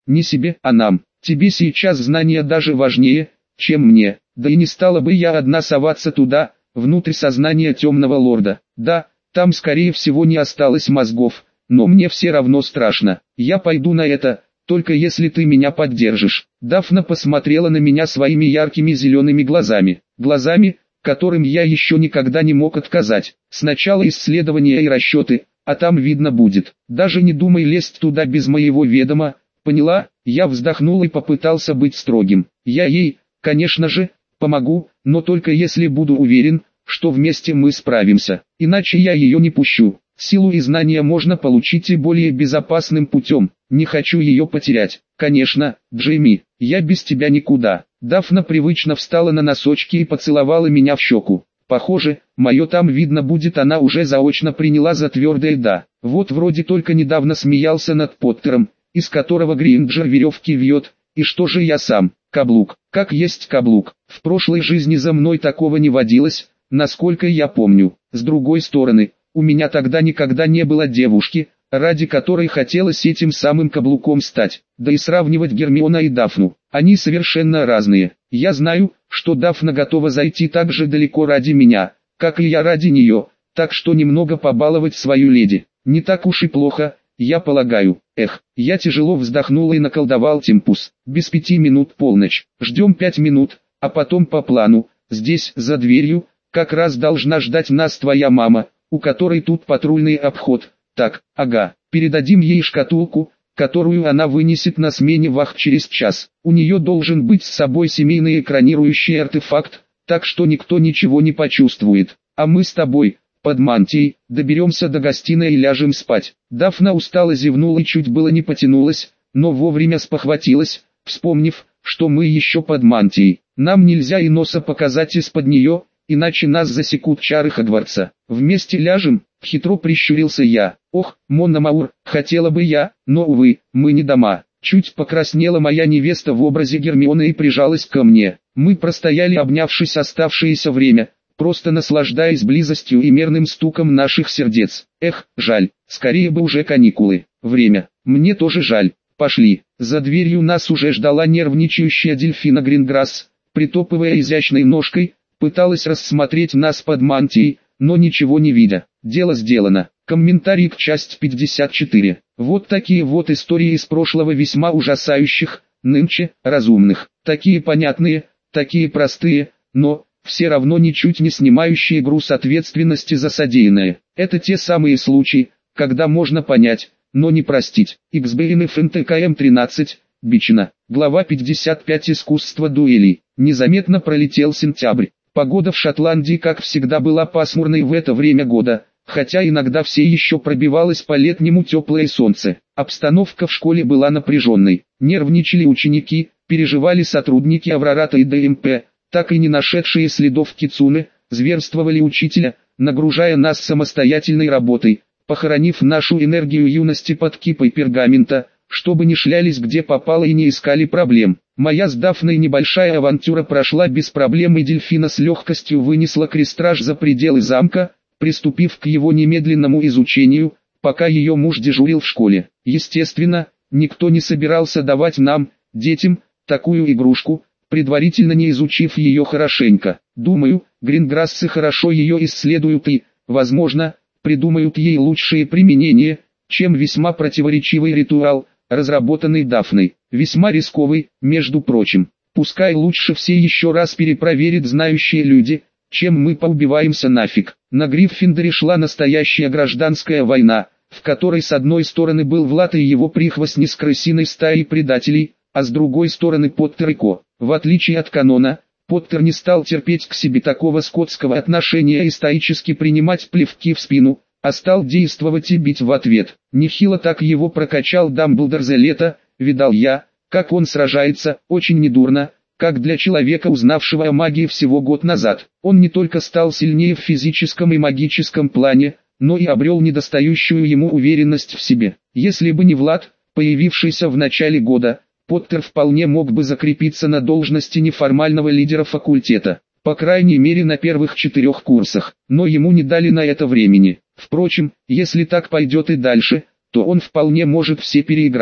Не себе, а нам. Тебе сейчас знания даже важнее, чем мне. Да и не стала бы я одна соваться туда, внутрь сознания темного лорда. Да, там скорее всего не осталось мозгов, но мне все равно страшно. Я пойду на это, только если ты меня поддержишь. Дафна посмотрела на меня своими яркими зелеными глазами. Глазами, которым я еще никогда не мог отказать. Сначала исследования и расчеты, а там видно будет. Даже не думай лезть туда без моего ведома, поняла? Я вздохнул и попытался быть строгим. Я ей, конечно же, помогу, но только если буду уверен, что вместе мы справимся. Иначе я ее не пущу. Силу и знания можно получить и более безопасным путем. Не хочу ее потерять. Конечно, Джейми, я без тебя никуда. Дафна привычно встала на носочки и поцеловала меня в щеку. Похоже, мое там видно будет, она уже заочно приняла за твердое «да». Вот вроде только недавно смеялся над Поттером, из которого Гринджер веревки вьет, и что же я сам, каблук, как есть каблук. В прошлой жизни за мной такого не водилось, насколько я помню. С другой стороны, у меня тогда никогда не было девушки, ради которой хотелось этим самым каблуком стать. Да и сравнивать Гермиона и Дафну, они совершенно разные. Я знаю, что Дафна готова зайти так же далеко ради меня, как и я ради нее, так что немного побаловать свою леди не так уж и плохо, я полагаю. Эх, я тяжело вздохнул и наколдовал Темпус. Без 5 минут полночь. Ждем 5 минут, а потом по плану, здесь, за дверью, как раз должна ждать нас твоя мама, у которой тут патрульный обход. Так, ага, передадим ей шкатулку, которую она вынесет на смене вахт через час. У нее должен быть с собой семейный экранирующий артефакт, так что никто ничего не почувствует. А мы с тобой, под мантией, доберемся до гостиной и ляжем спать. Дафна устало зевнула и чуть было не потянулась, но вовремя спохватилась, вспомнив, что мы еще под мантией. Нам нельзя и носа показать из-под нее, иначе нас засекут чары Хогвартса. Вместе ляжем, хитро прищурился я. Ох, Монна Маур, хотела бы я, но увы, мы не дома. Чуть покраснела моя невеста в образе Гермионы и прижалась ко мне. Мы простояли, обнявшись оставшееся время, просто наслаждаясь близостью и мерным стуком наших сердец. Эх, жаль, скорее бы уже каникулы. Время, мне тоже жаль. Пошли. За дверью нас уже ждала нервничающая Дельфина Гринграсс, притопывая изящной ножкой, пыталась рассмотреть нас под мантией, но ничего не видя. Дело сделано. Комментарий к части 54. Вот такие вот истории из прошлого, весьма ужасающих, нынче, разумных. Такие понятные, такие простые, но все равно ничуть не снимающие груз ответственности за содеянное. Это те самые случаи, когда можно понять, но не простить. XBN ФНТКМ 13, Бичина. Глава 55. Искусство дуэлей. Незаметно пролетел сентябрь. Погода в Шотландии, как всегда, была пасмурной в это время года, хотя иногда все еще пробивалось по-летнему теплое солнце. Обстановка в школе была напряженной. Нервничали ученики, переживали сотрудники Аврората и ДМП, так и не нашедшие следов Кицуне, зверствовали учителя, нагружая нас самостоятельной работой, похоронив нашу энергию юности под кипой пергамента, чтобы не шлялись где попало и не искали проблем. Моя с Дафной небольшая авантюра прошла без проблем, и Дельфина с легкостью вынесла крестраж за пределы замка, приступив к его немедленному изучению, пока ее муж дежурил в школе. Естественно, никто не собирался давать нам, детям, такую игрушку, предварительно не изучив ее хорошенько. Думаю, Гринграссы хорошо ее исследуют и, возможно, придумают ей лучшие применения, чем весьма противоречивый ритуал, разработанный Дафной. Весьма рисковый, между прочим. Пускай лучше все еще раз перепроверят знающие люди, чем мы поубиваемся нафиг. На Гриффиндоре шла настоящая гражданская война, в которой с одной стороны был Влад и его прихвостни с крысиной стаей предателей, а с другой стороны Поттер и Ко. В отличие от канона, Поттер не стал терпеть к себе такого скотского отношения и стоически принимать плевки в спину, а стал действовать и бить в ответ. Нехило так его прокачал Дамблдор за лето, видал я, как он сражается, очень недурно, как для человека, узнавшего о магии всего год назад. Он не только стал сильнее в физическом и магическом плане, но и обрел недостающую ему уверенность в себе. Если бы не Влад, появившийся в начале года, Поттер вполне мог бы закрепиться на должности неформального лидера факультета, по крайней мере на первых 4 курсах, но ему не дали на это времени. Впрочем, если так пойдет и дальше, то он вполне может все переиграть.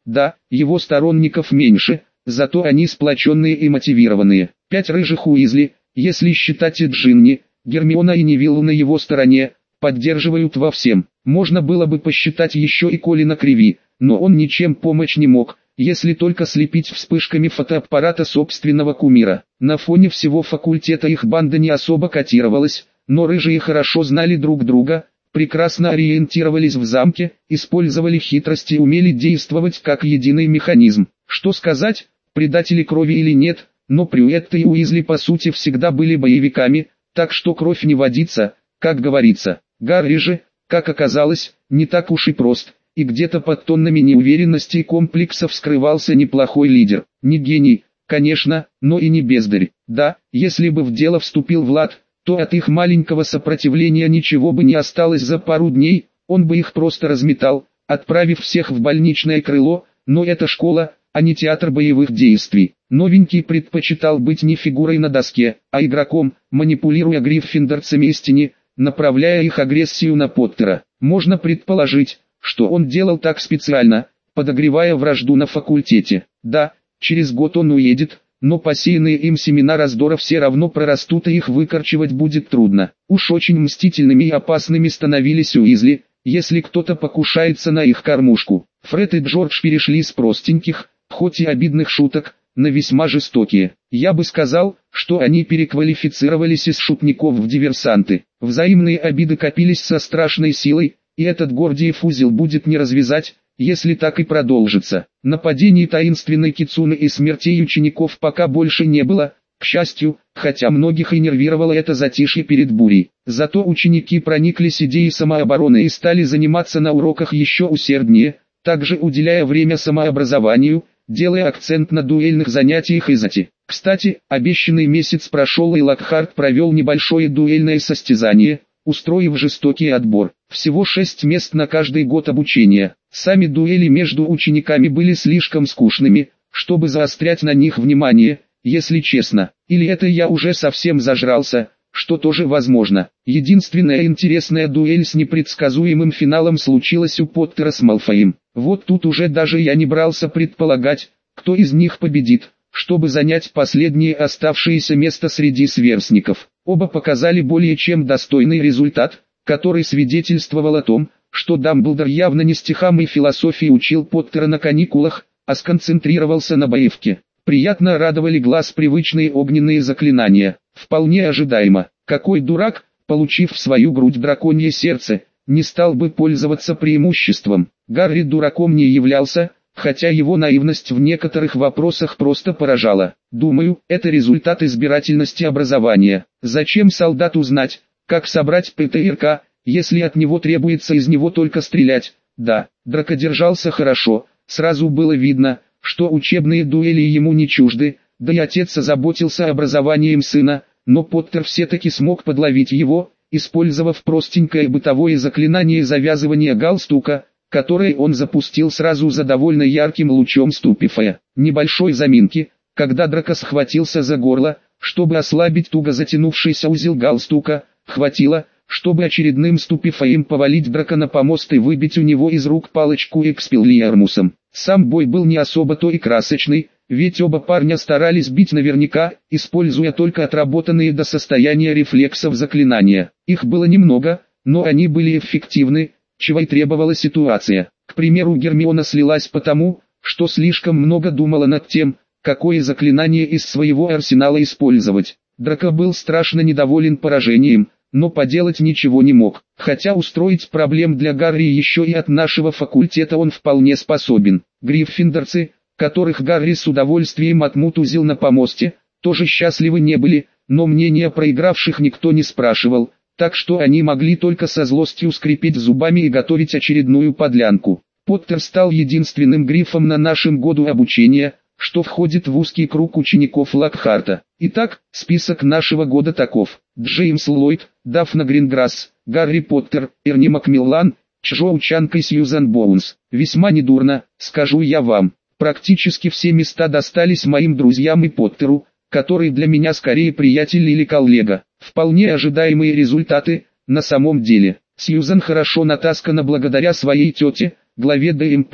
Да, его сторонников меньше, зато они сплоченные и мотивированные. 5 рыжих Уизли, если считать и Джинни, Гермиона и Невиллу на его стороне, поддерживают во всем. Можно было бы посчитать еще и Колина Криви, но он ничем помочь не мог, если только слепить вспышками фотоаппарата собственного кумира. На фоне всего факультета их банда не особо котировалась, но рыжие хорошо знали друг друга, прекрасно ориентировались в замке, использовали хитрости и умели действовать как единый механизм. Что сказать, предатели крови или нет, но Прюетта и Уизли по сути всегда были боевиками, так что кровь не водится, как говорится. Гарри же, как оказалось, не так уж и прост, и где-то под тоннами неуверенности и комплексов скрывался неплохой лидер. Не гений, конечно, но и не бездарь. Да, если бы в дело вступил Влад, то от их маленького сопротивления ничего бы не осталось за пару дней, он бы их просто разметал, отправив всех в больничное крыло, но это школа, а не театр боевых действий. Новенький предпочитал быть не фигурой на доске, а игроком, манипулируя гриффиндорцами истине, направляя их агрессию на Поттера. Можно предположить, что он делал так специально, подогревая вражду на факультете. Да, через год он уедет, но посеянные им семена раздора все равно прорастут и их выкорчевать будет трудно. Уж очень мстительными и опасными становились Уизли, если кто-то покушается на их кормушку. Фред и Джордж перешли с простеньких, хоть и обидных шуток, на весьма жестокие. Я бы сказал, что они переквалифицировались из шутников в диверсанты. Взаимные обиды копились со страшной силой, и этот Гордиев узел будет не развязать, если так и продолжится. Нападений таинственной кицуны и смертей учеников пока больше не было, к счастью, хотя многих и нервировало это затишье перед бурей. Зато ученики прониклись идеей самообороны и стали заниматься на уроках еще усерднее, также уделяя время самообразованию, делая акцент на дуэльных занятиях Изати. Кстати, обещанный месяц прошел и Локхарт провел небольшое дуэльное состязание, устроив жестокий отбор. Всего 6 мест на каждый год обучения. Сами дуэли между учениками были слишком скучными, чтобы заострять на них внимание, если честно. Или это я уже совсем зажрался, что тоже возможно. Единственная интересная дуэль с непредсказуемым финалом случилась у Поттера с Малфоем. Вот тут уже даже я не брался предполагать, кто из них победит, чтобы занять последнее оставшееся место среди сверстников. Оба показали более чем достойный результат, который свидетельствовал о том, что Дамблдор явно не стихам и философии учил Поттера на каникулах, а сконцентрировался на боевке. Приятно радовали глаз привычные огненные заклинания. Вполне ожидаемо. Какой дурак, получив в свою грудь драконье сердце, не стал бы пользоваться преимуществом. Гарри дураком не являлся, хотя его наивность в некоторых вопросах просто поражала. Думаю, это результат избирательности образования. Зачем солдату знать, как собрать ПТРК, если от него требуется из него только стрелять? Да, Драко держался хорошо, сразу было видно, что учебные дуэли ему не чужды, да и отец озаботился образованием сына, но Поттер все-таки смог подловить его, использовав простенькое бытовое заклинание завязывания галстука, которое он запустил сразу за довольно ярким лучом Ступифая. Небольшой заминки, когда Драко схватился за горло, чтобы ослабить туго затянувшийся узел галстука, хватило, чтобы очередным Ступифаем повалить Драко на помост и выбить у него из рук палочку Экспеллиармусом. Сам бой был не особо-то и красочный, ведь оба парня старались бить наверняка, используя только отработанные до состояния рефлексов заклинания. Их было немного, но они были эффективны, чего и требовала ситуация. К примеру, Гермиона слилась потому, что слишком много думала над тем, какое заклинание из своего арсенала использовать. Драко был страшно недоволен поражением, но поделать ничего не мог. Хотя устроить проблем для Гарри еще и от нашего факультета он вполне способен. Гриффиндорцы, которых Гарри с удовольствием отмутузил на помосте, тоже счастливы не были, но мнения проигравших никто не спрашивал, так что они могли только со злостью скрипеть зубами и готовить очередную подлянку. Поттер стал единственным грифом на нашем году обучения, что входит в узкий круг учеников Локхарта. Итак, список нашего года таков: Джеймс Ллойд, Дафна Гринграсс, Гарри Поттер, Эрни Макмиллан, Чжоу Чанг и Сьюзан Боунс. Весьма недурно, скажу я вам. Практически все места достались моим друзьям и Поттеру, который для меня скорее приятель или коллега. Вполне ожидаемые результаты, на самом деле. Сьюзан хорошо натаскана благодаря своей тете, главе ДМП,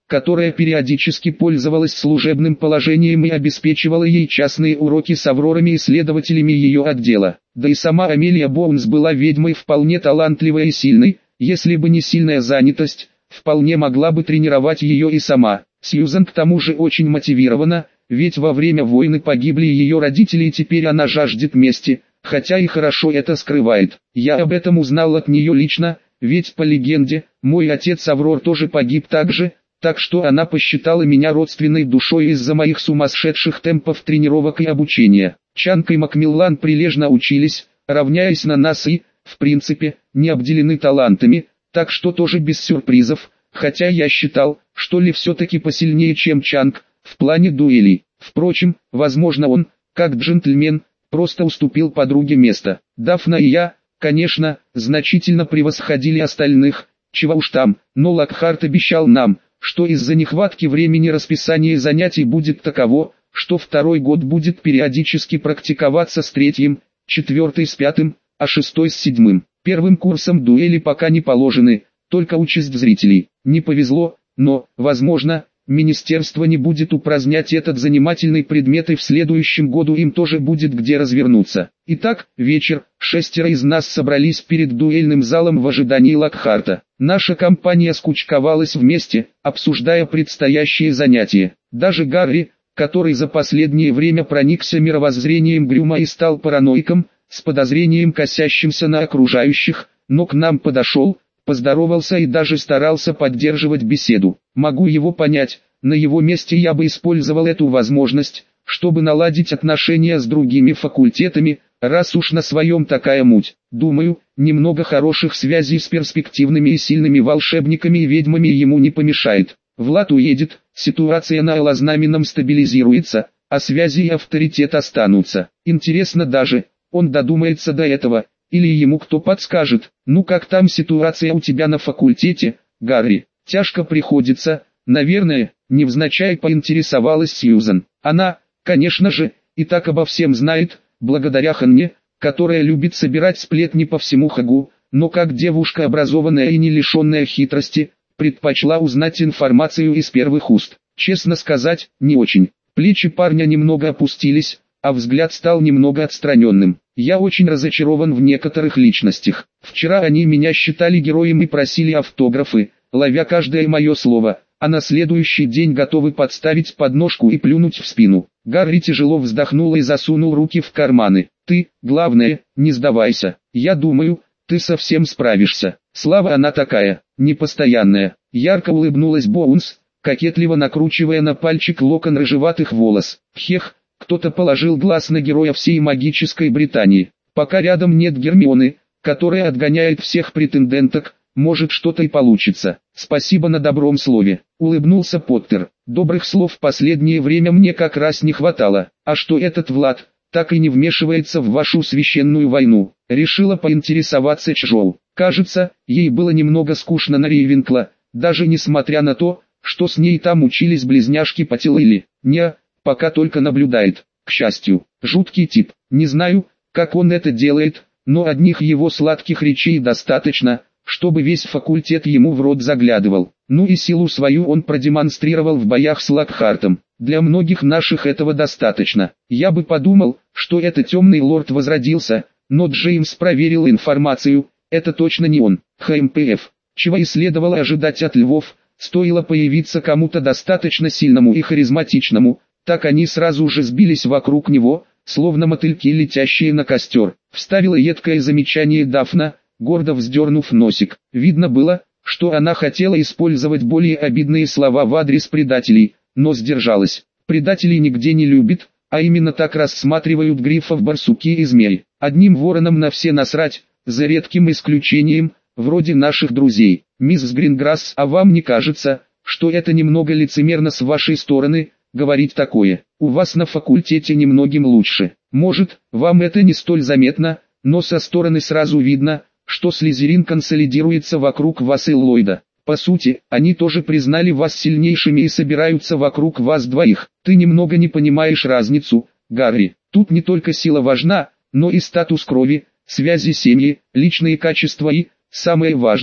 которая периодически пользовалась служебным положением и обеспечивала ей частные уроки с Аврорами-исследователями ее отдела. Да и сама Амелия Боунс была ведьмой вполне талантливой и сильной, если бы не сильная занятость, вполне могла бы тренировать ее и сама. Сьюзан к тому же очень мотивирована, ведь во время войны погибли ее родители и теперь она жаждет мести, хотя и хорошо это скрывает. Я об этом узнал от нее лично, ведь по легенде, мой отец Аврор тоже погиб так же, так что она посчитала меня родственной душой из-за моих сумасшедших темпов тренировок и обучения. Чанг и Макмиллан прилежно учились, равняясь на нас и, в принципе, не обделены талантами, так что тоже без сюрпризов, хотя я считал, что Ли все-таки посильнее, чем Чанг, в плане дуэлей. Впрочем, возможно он, как джентльмен, просто уступил подруге место. Дафна и я, конечно, значительно превосходили остальных, чего уж там, но Локхарт обещал нам, что из-за нехватки времени расписание занятий будет таково, что второй год будет периодически практиковаться с третьим, четвертый с пятым, а шестой с седьмым. Первым курсом дуэли пока не положены, только участь зрителей. Не повезло, но, возможно, министерство не будет упразднять этот занимательный предмет и в следующем году им тоже будет где развернуться. Итак, вечер, 6 из нас собрались перед дуэльным залом в ожидании Локхарта. Наша компания скучковалась вместе, обсуждая предстоящие занятия. Даже Гарри, который за последнее время проникся мировоззрением Грюма и стал параноиком, с подозрением косящимся на окружающих, но к нам подошел, поздоровался и даже старался поддерживать беседу. Могу его понять, на его месте я бы использовал эту возможность, чтобы наладить отношения с другими факультетами, раз уж на своем такая муть. Думаю, немного хороших связей с перспективными и сильными волшебниками и ведьмами ему не помешает. Влад уедет, ситуация на Элознаменном стабилизируется, а связи и авторитет останутся. Интересно даже, он додумается до этого, или ему кто подскажет. Ну как там ситуация у тебя на факультете, Гарри? Тяжко приходится, наверное, невзначай поинтересовалась Сьюзан. Она, конечно же, и так обо всем знает, благодаря Ханне, которая любит собирать сплетни по всему Хагу, но как девушка образованная и не лишенная хитрости, предпочла узнать информацию из первых уст. Честно сказать, не очень. Плечи парня немного опустились, а взгляд стал немного отстраненным. Я очень разочарован в некоторых личностях. Вчера они меня считали героем и просили автографы, ловя каждое мое слово, а на следующий день готовы подставить подножку и плюнуть в спину. Гарри тяжело вздохнул и засунул руки в карманы. Ты, главное, не сдавайся. Я думаю, ты совсем справишься. Слава она такая, непостоянная. Ярко улыбнулась Боунс, кокетливо накручивая на пальчик локон рыжеватых волос. Хех. Кто-то положил глаз на героя всей магической Британии. Пока рядом нет Гермионы, которая отгоняет всех претенденток, может что-то и получится. Спасибо на добром слове. Улыбнулся Поттер. Добрых слов в последнее время мне как раз не хватало. А что этот Влад, так и не вмешивается в вашу священную войну? Решила поинтересоваться Чжоу. Кажется, ей было немного скучно на Рейвенкла, даже несмотря на то, что с ней там учились близняшки Патилэйли. Пока только наблюдает. К счастью, жуткий тип. Не знаю, как он это делает, но одних его сладких речей достаточно, чтобы весь факультет ему в рот заглядывал. Ну и силу свою он продемонстрировал в боях с Локхартом. Для многих наших этого достаточно. Я бы подумал, что это темный лорд возродился, но Джеймс проверил информацию, это точно не он. ХМПФ. Чего и следовало ожидать от львов, стоило появиться кому-то достаточно сильному и харизматичному, так они сразу же сбились вокруг него, словно мотыльки, летящие на костер. Вставила едкое замечание Дафна, гордо вздернув носик. Видно было, что она хотела использовать более обидные слова в адрес предателей, но сдержалась. Предателей нигде не любит, а именно так рассматривают грифов барсуки и змей. Одним вороном на все насрать, за редким исключением, вроде наших друзей. Мисс Гринграсс, а вам не кажется, что это немного лицемерно с вашей стороны, говорить такое? У вас на факультете немногим лучше. Может, вам это не столь заметно, но со стороны сразу видно, что Слизерин консолидируется вокруг вас и Ллойда. По сути, они тоже признали вас сильнейшими и собираются вокруг вас двоих. Ты немного не понимаешь разницу, Гарри. Тут не только сила важна, но и статус крови, связи семьи, личные качества и, самое важное,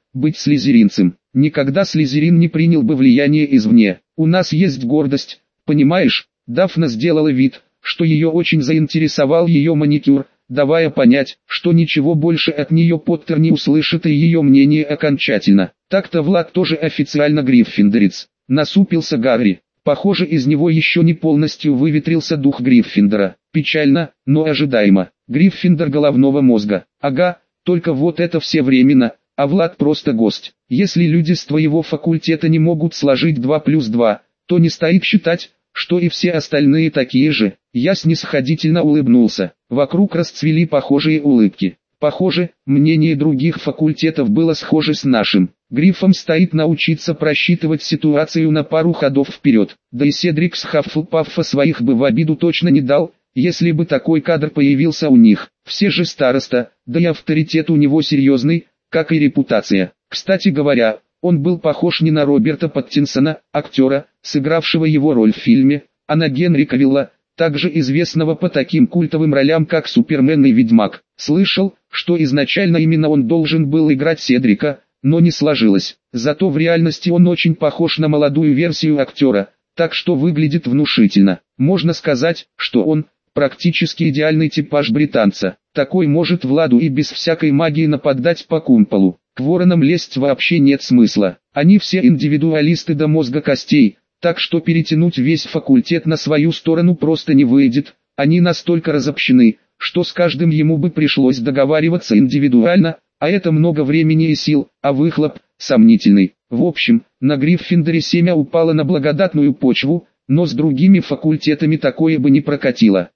быть слизеринцем. Никогда слизерин не принял бы влияние извне. У нас есть гордость, понимаешь? Дафна сделала вид, что ее очень заинтересовал ее маникюр, давая понять, что ничего больше от нее Поттер не услышит и ее мнение окончательно. Так-то Влад тоже официально гриффиндорец. Насупился Гарри. Похоже, из него еще не полностью выветрился дух Гриффиндора. Печально, но ожидаемо. Гриффиндор головного мозга. Ага, только вот это все временно, а Влад просто гость. Если люди с твоего факультета не могут сложить 2 плюс 2, то не стоит считать, что и все остальные такие же. Я снисходительно улыбнулся. Вокруг расцвели похожие улыбки. Похоже, мнение других факультетов было схоже с нашим. Гриффом стоит научиться просчитывать ситуацию на пару ходов вперед. Да и Седрик с Хаффлпаффа своих бы в обиду точно не дал, если бы такой кадр появился у них. Все же староста, да и авторитет у него серьезный, как и репутация. Кстати говоря, он был похож не на Роберта Паттинсона, актера, сыгравшего его роль в фильме, а на Генри Кавилла, также известного по таким культовым ролям как Супермен и Ведьмак. Слышал, что изначально именно он должен был играть Седрика, но не сложилось. Зато в реальности он очень похож на молодую версию актера, так что выглядит внушительно. Можно сказать, что он практически идеальный типаж британца. Такой может Владу и без всякой магии нападать по кумполу. К воронам лезть вообще нет смысла. Они все индивидуалисты до мозга костей, так что перетянуть весь факультет на свою сторону просто не выйдет. Они настолько разобщены, что с каждым ему бы пришлось договариваться индивидуально, а это много времени и сил, а выхлоп сомнительный. В общем, на Гриффиндоре семя упало на благодатную почву, но с другими факультетами такое бы не прокатило.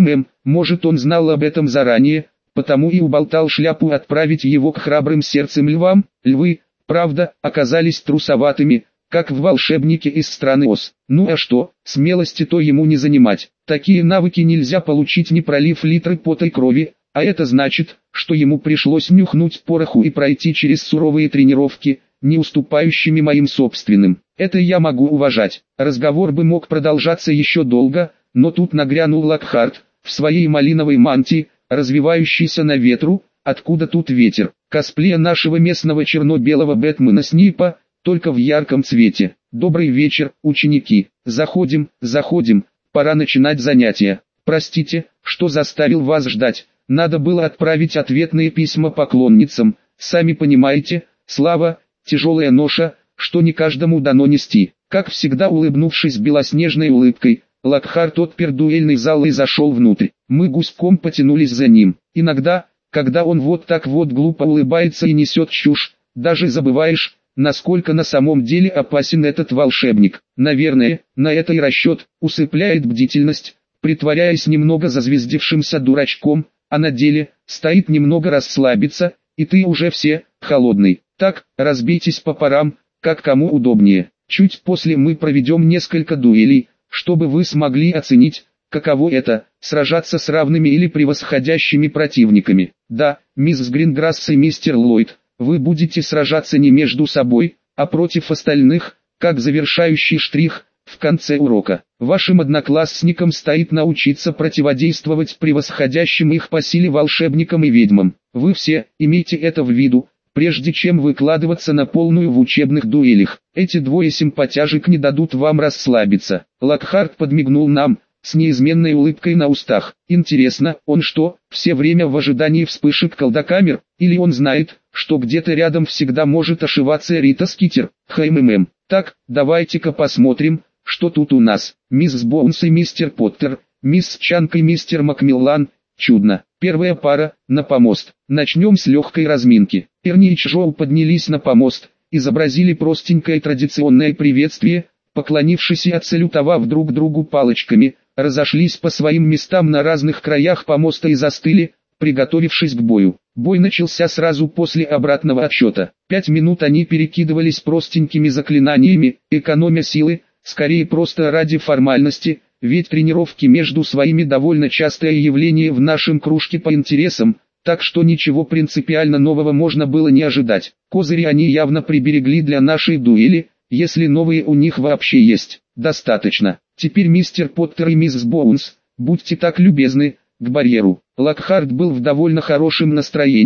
Может он знал об этом заранее, потому и уболтал шляпу отправить его к храбрым сердцем львам. Львы, правда, оказались трусоватыми, как в волшебнике из страны Оз. Ну а что, смелости-то ему не занимать. Такие навыки нельзя получить, не пролив литры пота и крови, а это значит, что ему пришлось нюхнуть пороху и пройти через суровые тренировки, не уступающими моим собственным. Это я могу уважать. Разговор бы мог продолжаться еще долго, но тут нагрянул Локхарт, в своей малиновой мантии, развивающейся на ветру. Откуда тут ветер? Косплея нашего местного черно-белого Бэтмена Снипа, только в ярком цвете. Добрый вечер, ученики. Заходим, пора начинать занятия. Простите, что заставил вас ждать. Надо было отправить ответные письма поклонницам. Сами понимаете, слава, тяжелая ноша, что не каждому дано нести. Как всегда, улыбнувшись белоснежной улыбкой, Локхарт отпер дуэльный зал и зашел внутрь. Мы гуськом потянулись за ним. Иногда, когда он вот так вот глупо улыбается и несет чушь, даже забываешь, насколько на самом деле опасен этот волшебник. Наверное, на это и расчет, усыпляет бдительность, притворяясь немного зазвездившимся дурачком, а на деле, стоит немного расслабиться, и ты уже все, холодный. Так, разбейтесь по парам, как кому удобнее. Чуть после мы проведем несколько дуэлей, чтобы вы смогли оценить, каково это, сражаться с равными или превосходящими противниками. Да, мисс Гринграсс и мистер Ллойд, вы будете сражаться не между собой, а против остальных, как завершающий штрих, в конце урока. Вашим одноклассникам стоит научиться противодействовать превосходящим их по силе волшебникам и ведьмам. Вы все, имейте это в виду, прежде чем выкладываться на полную в учебных дуэлях. Эти двое симпатяжек не дадут вам расслабиться. Локхарт подмигнул нам, с неизменной улыбкой на устах. Интересно, он что, все время в ожидании вспышек колдокамер, или он знает, что где-то рядом всегда может ошиваться Рита Скитер? Так, давайте-ка посмотрим, что тут у нас. Мисс Боунс и мистер Поттер, мисс Чанк и мистер Макмиллан. Чудно. Первая пара, на помост. Начнем с легкой разминки. Эрни и Чжоу поднялись на помост, изобразили простенькое традиционное приветствие, поклонившись и отсалютовав друг другу палочками, разошлись по своим местам на разных краях помоста и застыли, приготовившись к бою. Бой начался сразу после обратного отсчета. 5 минут они перекидывались простенькими заклинаниями, экономя силы, скорее просто ради формальности, ведь тренировки между своими довольно частое явление в нашем кружке по интересам, так что ничего принципиально нового можно было не ожидать. Козыри они явно приберегли для нашей дуэли, если новые у них вообще есть. Достаточно. Теперь мистер Поттер и мисс Боунс, будьте так любезны, к барьеру. Локхарт был в довольно хорошем настроении,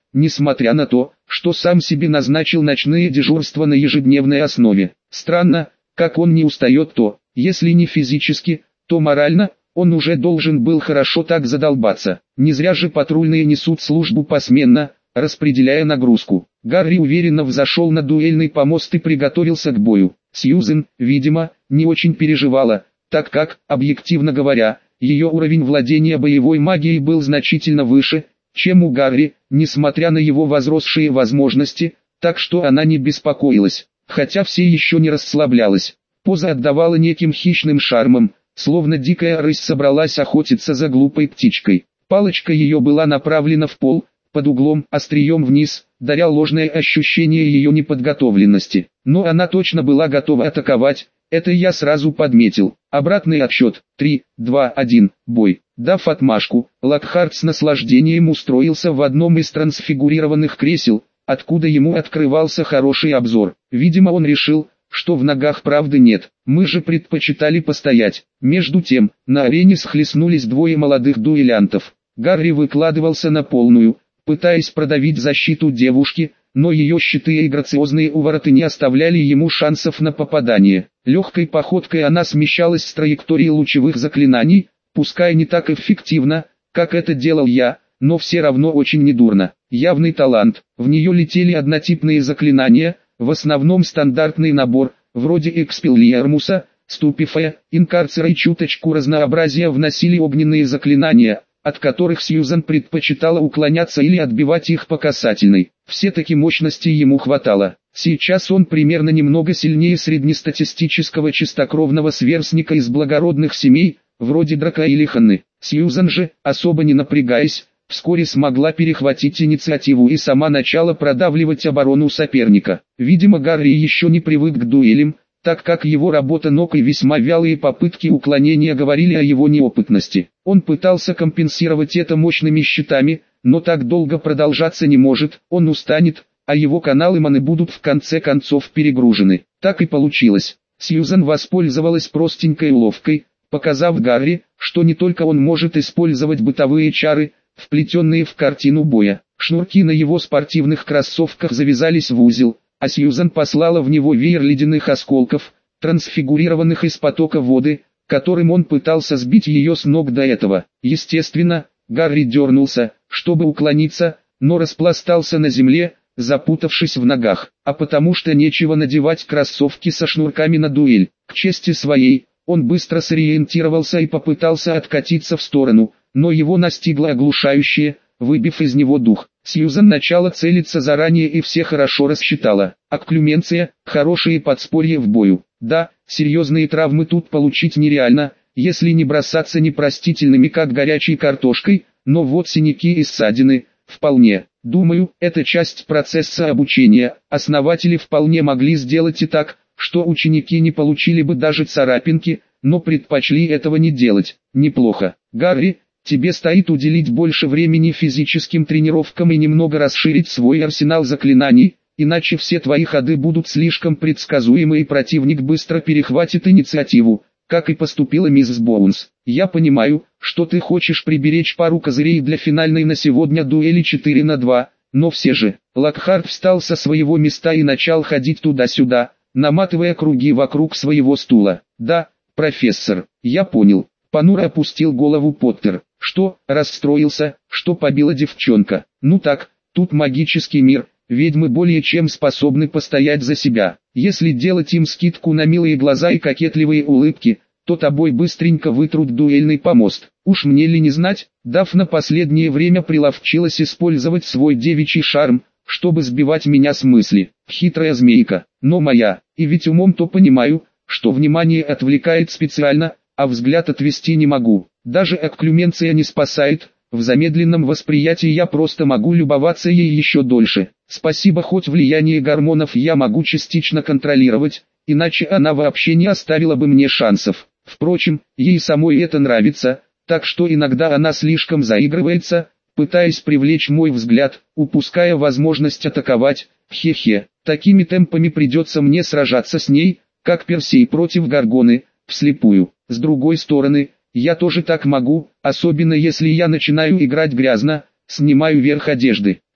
несмотря на то, что сам себе назначил ночные дежурства на ежедневной основе. Странно, как он не устает то, если не физически, то морально, он уже должен был хорошо так задолбаться. Не зря же патрульные несут службу посменно, распределяя нагрузку. Гарри уверенно взошел на дуэльный помост и приготовился к бою. Сьюзен, видимо, не очень переживала, так как, объективно говоря, ее уровень владения боевой магией был значительно выше, чем у Гарри, несмотря на его возросшие возможности, так что она не беспокоилась, хотя все еще не расслаблялась. Поза отдавала неким хищным шармом, словно дикая рысь собралась охотиться за глупой птичкой. Палочка ее была направлена в пол, под углом, острием вниз, даря ложное ощущение ее неподготовленности. Но она точно была готова атаковать, это я сразу подметил. Обратный отсчет, 3, 2, 1, бой. Дав отмашку, Локхарт с наслаждением устроился в одном из трансфигурированных кресел, откуда ему открывался хороший обзор. Видимо, он решил, что в ногах правды нет, мы же предпочитали постоять. Между тем, на арене схлестнулись двое молодых дуэлянтов. Гарри выкладывался на полную, пытаясь продавить защиту девушки, но ее щиты и грациозные увороты не оставляли ему шансов на попадание. Легкой походкой она смещалась с траектории лучевых заклинаний, пускай не так эффективно, как это делал я, но все равно очень недурно. Явный талант, в нее летели однотипные заклинания, в основном стандартный набор, вроде Экспеллиармуса, Ступифая, Инкарцера и чуточку разнообразия вносили огненные заклинания, от которых Сьюзан предпочитала уклоняться или отбивать их по касательной. Все-таки мощности ему хватало. Сейчас он примерно немного сильнее среднестатистического чистокровного сверстника из благородных семей, вроде Драка или Ханны. Сьюзан же, особо не напрягаясь, вскоре смогла перехватить инициативу и сама начала продавливать оборону соперника. Видимо, Гарри еще не привык к дуэлям, так как его работа ног и весьма вялые попытки уклонения говорили о его неопытности. Он пытался компенсировать это мощными щитами, но так долго продолжаться не может, он устанет, а его каналы маны будут в конце концов перегружены. Так и получилось. Сьюзан воспользовалась простенькой уловкой, показав Гарри, что не только он может использовать бытовые чары, вплетенные в картину боя. Шнурки на его спортивных кроссовках завязались в узел, а Сьюзан послала в него веер ледяных осколков, трансфигурированных из потока воды, которым он пытался сбить ее с ног до этого. Естественно, Гарри дернулся, чтобы уклониться, но распластался на земле, запутавшись в ногах, а потому что нечего надевать кроссовки со шнурками на дуэль. К чести своей, он быстро сориентировался и попытался откатиться в сторону, но его настигло оглушающее, выбив из него дух. Сьюзан начала целиться заранее и все хорошо рассчитала. Окклюменция – хорошие подспорья в бою. Да, серьезные травмы тут получить нереально, если не бросаться непростительными как горячей картошкой, но вот синяки и ссадины – вполне. Думаю, это часть процесса обучения. Основатели вполне могли сделать и так, что ученики не получили бы даже царапинки, но предпочли этого не делать. Неплохо. Гарри, тебе стоит уделить больше времени физическим тренировкам и немного расширить свой арсенал заклинаний, иначе все твои ходы будут слишком предсказуемы и противник быстро перехватит инициативу, как и поступила мисс Боунс. Я понимаю, что ты хочешь приберечь пару козырей для финальной на сегодня дуэли 4 на 2, но все же. Локхарт встал со своего места и начал ходить туда-сюда, наматывая круги вокруг своего стула. Да, профессор, я понял. Понуро опустил голову Поттер. Что, расстроился, что побила девчонка? Ну так, тут магический мир, ведьмы более чем способны постоять за себя. Если делать им скидку на милые глаза и кокетливые улыбки, то тобой быстренько вытрут дуэльный помост. Уж мне ли не знать, Дафна последнее время приловчилась использовать свой девичий шарм, чтобы сбивать меня с мысли. Хитрая змейка, но моя, и ведь умом-то понимаю, что внимание отвлекает специально, а взгляд отвести не могу. Даже окклюменция не спасает, в замедленном восприятии я просто могу любоваться ей еще дольше. Спасибо, хоть влияние гормонов я могу частично контролировать, иначе она вообще не оставила бы мне шансов. Впрочем, ей самой это нравится, так что иногда она слишком заигрывается, пытаясь привлечь мой взгляд, упуская возможность атаковать. Хе-хе, такими темпами придется мне сражаться с ней, как Персей против Горгоны, вслепую. С другой стороны, я тоже так могу, особенно если я начинаю играть грязно, снимаю верх одежды.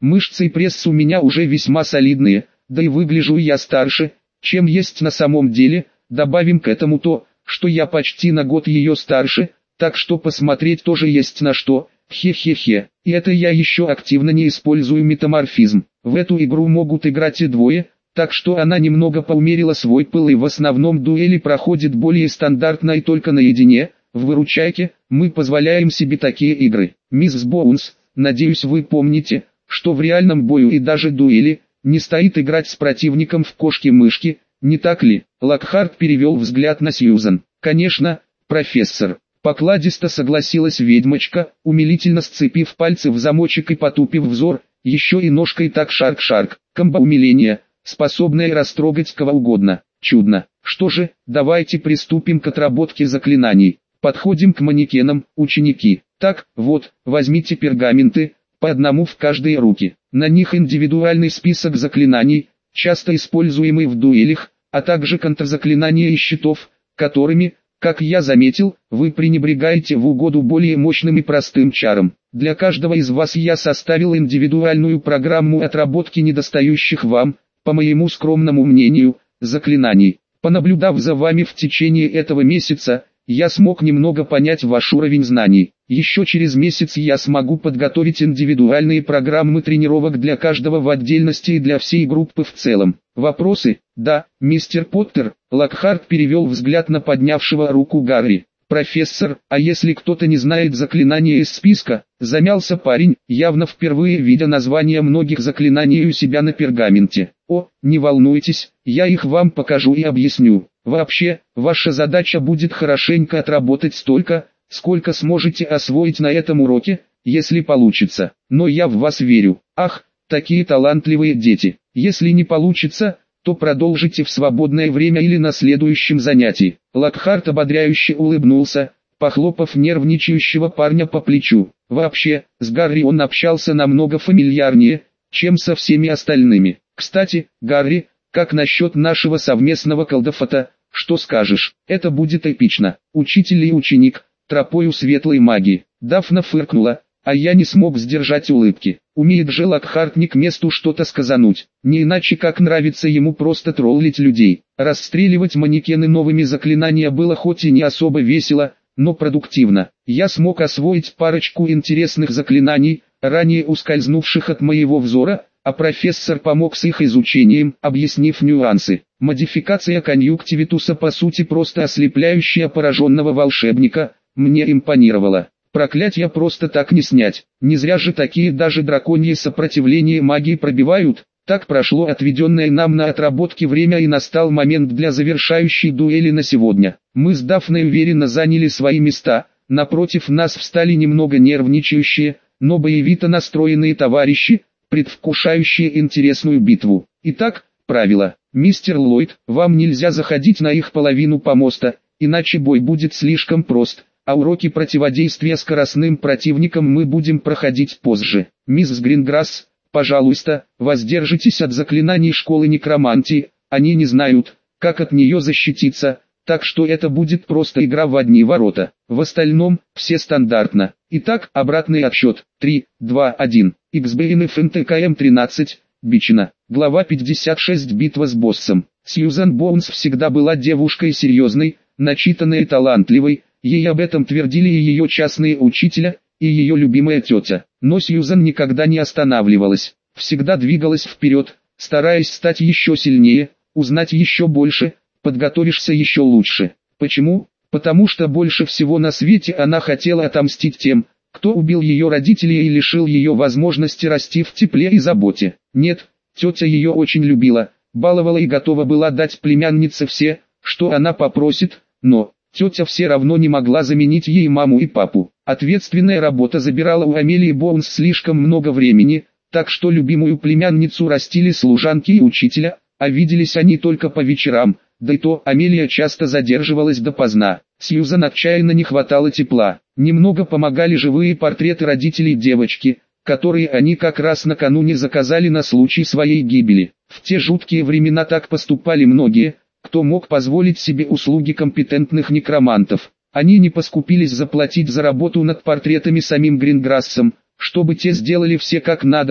Мышцы и пресс у меня уже весьма солидные, да и выгляжу я старше, чем есть на самом деле. Добавим к этому то, что я почти на год ее старше, так что посмотреть тоже есть на что. Хе-хе-хе. И это я еще активно не использую метаморфизм. В эту игру могут играть и двое, так что она немного поумерила свой пыл и в основном дуэли проходит более стандартно и только наедине. В выручайке мы позволяем себе такие игры. Мисс Боунс, надеюсь вы помните, что в реальном бою и даже дуэли не стоит играть с противником в кошки-мышки, не так ли? Локхарт перевел взгляд на Сьюзан. Конечно, профессор. Покладисто согласилась ведьмочка, умилительно сцепив пальцы в замочек и потупив взор, еще и ножкой так шарк-шарк. Комбо умиления, способное растрогать кого угодно. Чудно. Что же, давайте приступим к отработке заклинаний. Подходим к манекенам, ученики. Так, вот, возьмите пергаменты, по одному в каждые руки. На них индивидуальный список заклинаний, часто используемый в дуэлях, а также контрзаклинания и щитов, которыми, как я заметил, вы пренебрегаете в угоду более мощным и простым чарам. Для каждого из вас я составил индивидуальную программу отработки недостающих вам, по моему скромному мнению, заклинаний. Понаблюдав за вами в течение этого месяца, я смог немного понять ваш уровень знаний. Еще через месяц я смогу подготовить индивидуальные программы тренировок для каждого в отдельности и для всей группы в целом. Вопросы? Да, мистер Поттер. Локхарт перевел взгляд на поднявшего руку Гарри. Профессор, а если кто-то не знает заклинания из списка? Замялся парень, явно впервые видя названия многих заклинаний у себя на пергаменте. О, не волнуйтесь, я их вам покажу и объясню. Вообще, ваша задача будет хорошенько отработать столько, сколько сможете освоить на этом уроке, если получится. Но я в вас верю. Ах, такие талантливые дети. Если не получится, то продолжите в свободное время или на следующем занятии. Локхарт ободряюще улыбнулся, похлопав нервничающего парня по плечу. Вообще, с Гарри он общался намного фамильярнее, чем со всеми остальными. Кстати, Гарри, как насчет нашего совместного колдофота, что скажешь? Это будет эпично. Учитель и ученик, тропою светлой магии. Дафна фыркнула, а я не смог сдержать улыбки. Умеет же Локхарт не к месту что-то сказануть, не иначе как нравится ему просто троллить людей. Расстреливать манекены новыми заклинаниями было хоть и не особо весело, но продуктивно. Я смог освоить парочку интересных заклинаний, ранее ускользнувших от моего взора, а профессор помог с их изучением, объяснив нюансы. Модификация конъюнктивитуса по сути просто ослепляющая пораженного волшебника, мне импонировала. Проклятья просто так не снять, не зря же такие даже драконьи сопротивление магии пробивают. Так прошло отведенное нам на отработке время и настал момент для завершающей дуэли на сегодня. Мы с Дафной уверенно заняли свои места, напротив нас встали немного нервничающие, но боевито настроенные товарищи, предвкушающие интересную битву. Итак, правило. Мистер Ллойд, вам нельзя заходить на их половину помоста, иначе бой будет слишком прост, а уроки противодействия скоростным противникам мы будем проходить позже. Мисс Гринграсс, пожалуйста, воздержитесь от заклинаний школы некромантии, они не знают, как от нее защититься, так что это будет просто игра в одни ворота. В остальном, все стандартно. Итак, обратный отсчет. 3, 2, 1. XBN FNTKM 13, Бичина. Глава 56. Битва с боссом. Сьюзан Боунс всегда была девушкой серьезной, начитанной и талантливой, ей об этом твердили и ее частные учителя, и ее любимая тетя. Но Сьюзан никогда не останавливалась, всегда двигалась вперед, стараясь стать еще сильнее, узнать еще больше, подготовишься еще лучше. Почему? Потому что больше всего на свете она хотела отомстить тем, кто убил ее родителей и лишил ее возможности расти в тепле и заботе. Нет, тетя ее очень любила, баловала и готова была дать племяннице все, что она попросит, но тетя все равно не могла заменить ей маму и папу. Ответственная работа забирала у Амелии Боунс слишком много времени, так что любимую племянницу растили служанки и учителя, а виделись они только по вечерам, да и то Амелия часто задерживалась допоздна. Сьюзан отчаянно не хватало тепла. Немного помогали живые портреты родителей девочки, которые они как раз накануне заказали на случай своей гибели. В те жуткие времена так поступали многие, кто мог позволить себе услуги компетентных некромантов. Они не поскупились заплатить за работу над портретами самим Гринграссом, чтобы те сделали все как надо,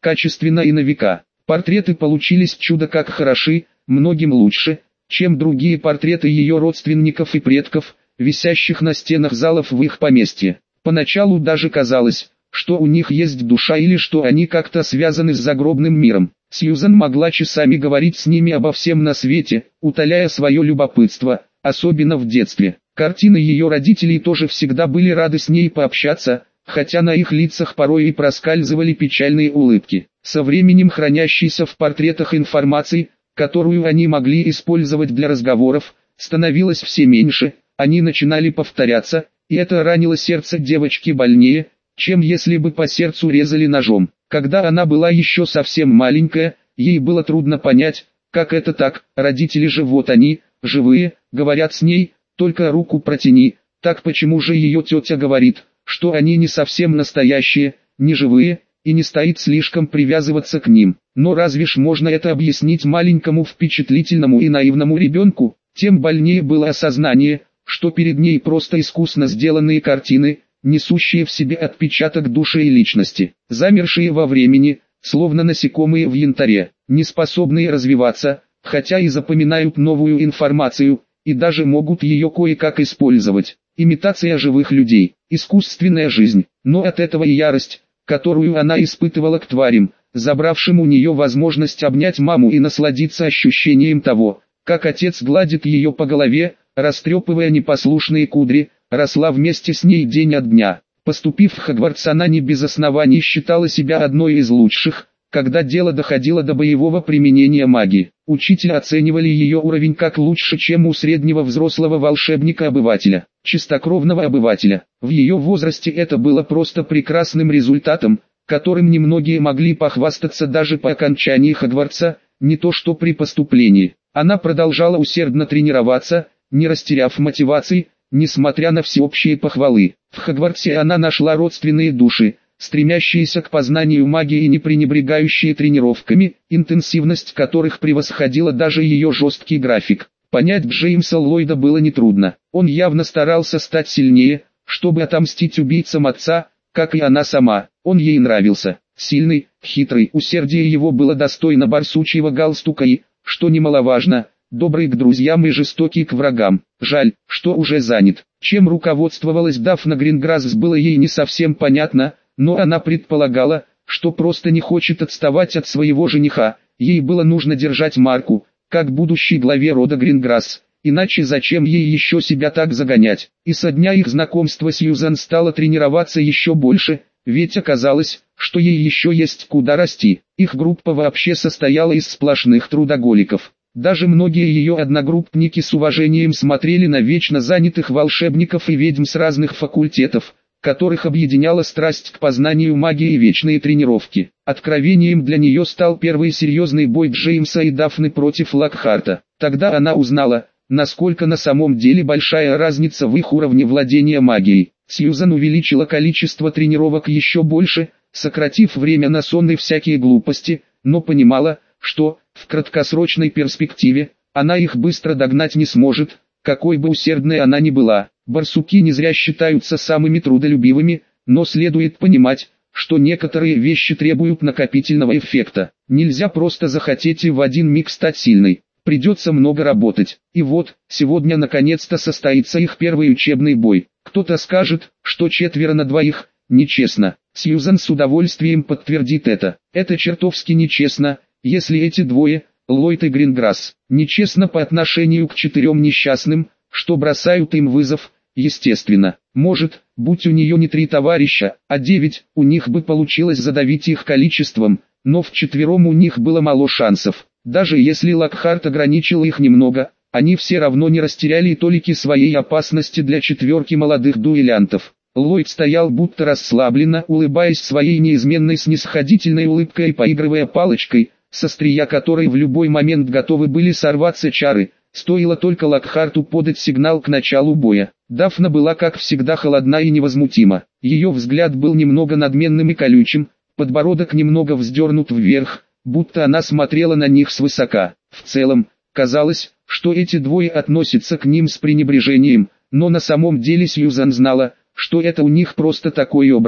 качественно и на века. Портреты получились чудо как хороши, многим лучше, чем другие портреты ее родственников и предков, висящих на стенах залов в их поместье. Поначалу даже казалось, что у них есть душа или что они как-то связаны с загробным миром. Сьюзан могла часами говорить с ними обо всем на свете, утоляя свое любопытство, особенно в детстве. Картины ее родителей тоже всегда были рады с ней пообщаться, хотя на их лицах порой и проскальзывали печальные улыбки. Со временем хранящейся в портретах информации, которую они могли использовать для разговоров, становилось все меньше, они начинали повторяться, и это ранило сердце девочки больнее, чем если бы по сердцу резали ножом. Когда она была еще совсем маленькая, ей было трудно понять, как это так, родители же вот они, живые, говорят с ней, только руку протяни, так почему же ее тетя говорит, что они не совсем настоящие, не живые, и не стоит слишком привязываться к ним. Но разве ж можно это объяснить маленькому впечатлительному и наивному ребенку? Тем больнее было осознание, что перед ней просто искусно сделанные картины, несущие в себе отпечаток души и личности, замершие во времени, словно насекомые в янтаре, не способные развиваться, хотя и запоминают новую информацию, и даже могут ее кое-как использовать. Имитация живых людей, искусственная жизнь, но от этого и ярость, которую она испытывала к тварям, забравшим у нее возможность обнять маму и насладиться ощущением того, как отец гладит ее по голове, растрепывая непослушные кудри, росла вместе с ней день от дня. Поступив в Хогвартс, она не без оснований считала себя одной из лучших, когда дело доходило до боевого применения магии. Учителя оценивали ее уровень как лучше, чем у среднего взрослого волшебника-обывателя, чистокровного обывателя. В ее возрасте это было просто прекрасным результатом, которым немногие могли похвастаться даже по окончании Хогвартса, не то что при поступлении. Она продолжала усердно тренироваться, не растеряв мотивации, несмотря на всеобщие похвалы. В Хогвартсе она нашла родственные души, стремящиеся к познанию магии и не пренебрегающие тренировками, интенсивность которых превосходила даже ее жесткий график. Понять Джеймса Ллойда было нетрудно. Он явно старался стать сильнее, чтобы отомстить убийцам отца, как и она сама. Он ей нравился. Сильный, хитрый, усердие его было достойно барсучьего галстука и, что немаловажно, добрый к друзьям и жестокий к врагам. Жаль, что уже занят. Чем руководствовалась Дафна Гринграсс, было ей не совсем понятно, но она предполагала, что просто не хочет отставать от своего жениха. Ей было нужно держать марку, как будущей главе рода Гринграсс, иначе зачем ей еще себя так загонять? И со дня их знакомства Сьюзан стала тренироваться еще больше, ведь оказалось, что ей еще есть куда расти. Их группа вообще состояла из сплошных трудоголиков. Даже многие ее одногруппники с уважением смотрели на вечно занятых волшебников и ведьм с разных факультетов, которых объединяла страсть к познанию магии и вечные тренировки. Откровением для нее стал первый серьезный бой Джеймса и Дафны против Локхарта. Тогда она узнала, насколько на самом деле большая разница в их уровне владения магией. Сьюзан увеличила количество тренировок еще больше, сократив время на сон и всякие глупости, но понимала, что, в краткосрочной перспективе, она их быстро догнать не сможет, какой бы усердной она ни была. Барсуки не зря считаются самыми трудолюбивыми, но следует понимать, что некоторые вещи требуют накопительного эффекта. Нельзя просто захотеть и в один миг стать сильной. Придется много работать. И вот, сегодня наконец-то состоится их первый учебный бой. Кто-то скажет, что 4-2 нечестно. Сьюзан с удовольствием подтвердит это. Это чертовски нечестно, если эти двое, Ллойд и Гринграсс, нечестно по отношению к 4 несчастным, что бросают им вызов. Естественно, может, будь у нее не 3 товарища, а 9, у них бы получилось задавить их количеством, но вчетвером у них было мало шансов. Даже если Локхарт ограничил их немного, они все равно не растеряли и толики своей опасности для 4 молодых дуэлянтов. Ллойд стоял будто расслабленно, улыбаясь своей неизменной снисходительной улыбкой и поигрывая палочкой, со острия которой в любой момент готовы были сорваться чары. Стоило только Локхарту подать сигнал к началу боя. Дафна была как всегда холодна и невозмутима. Ее взгляд был немного надменным и колючим, подбородок немного вздернут вверх, будто она смотрела на них свысока. В целом, казалось, что эти двое относятся к ним с пренебрежением, но на самом деле Сьюзан знала, что это у них просто такой образ.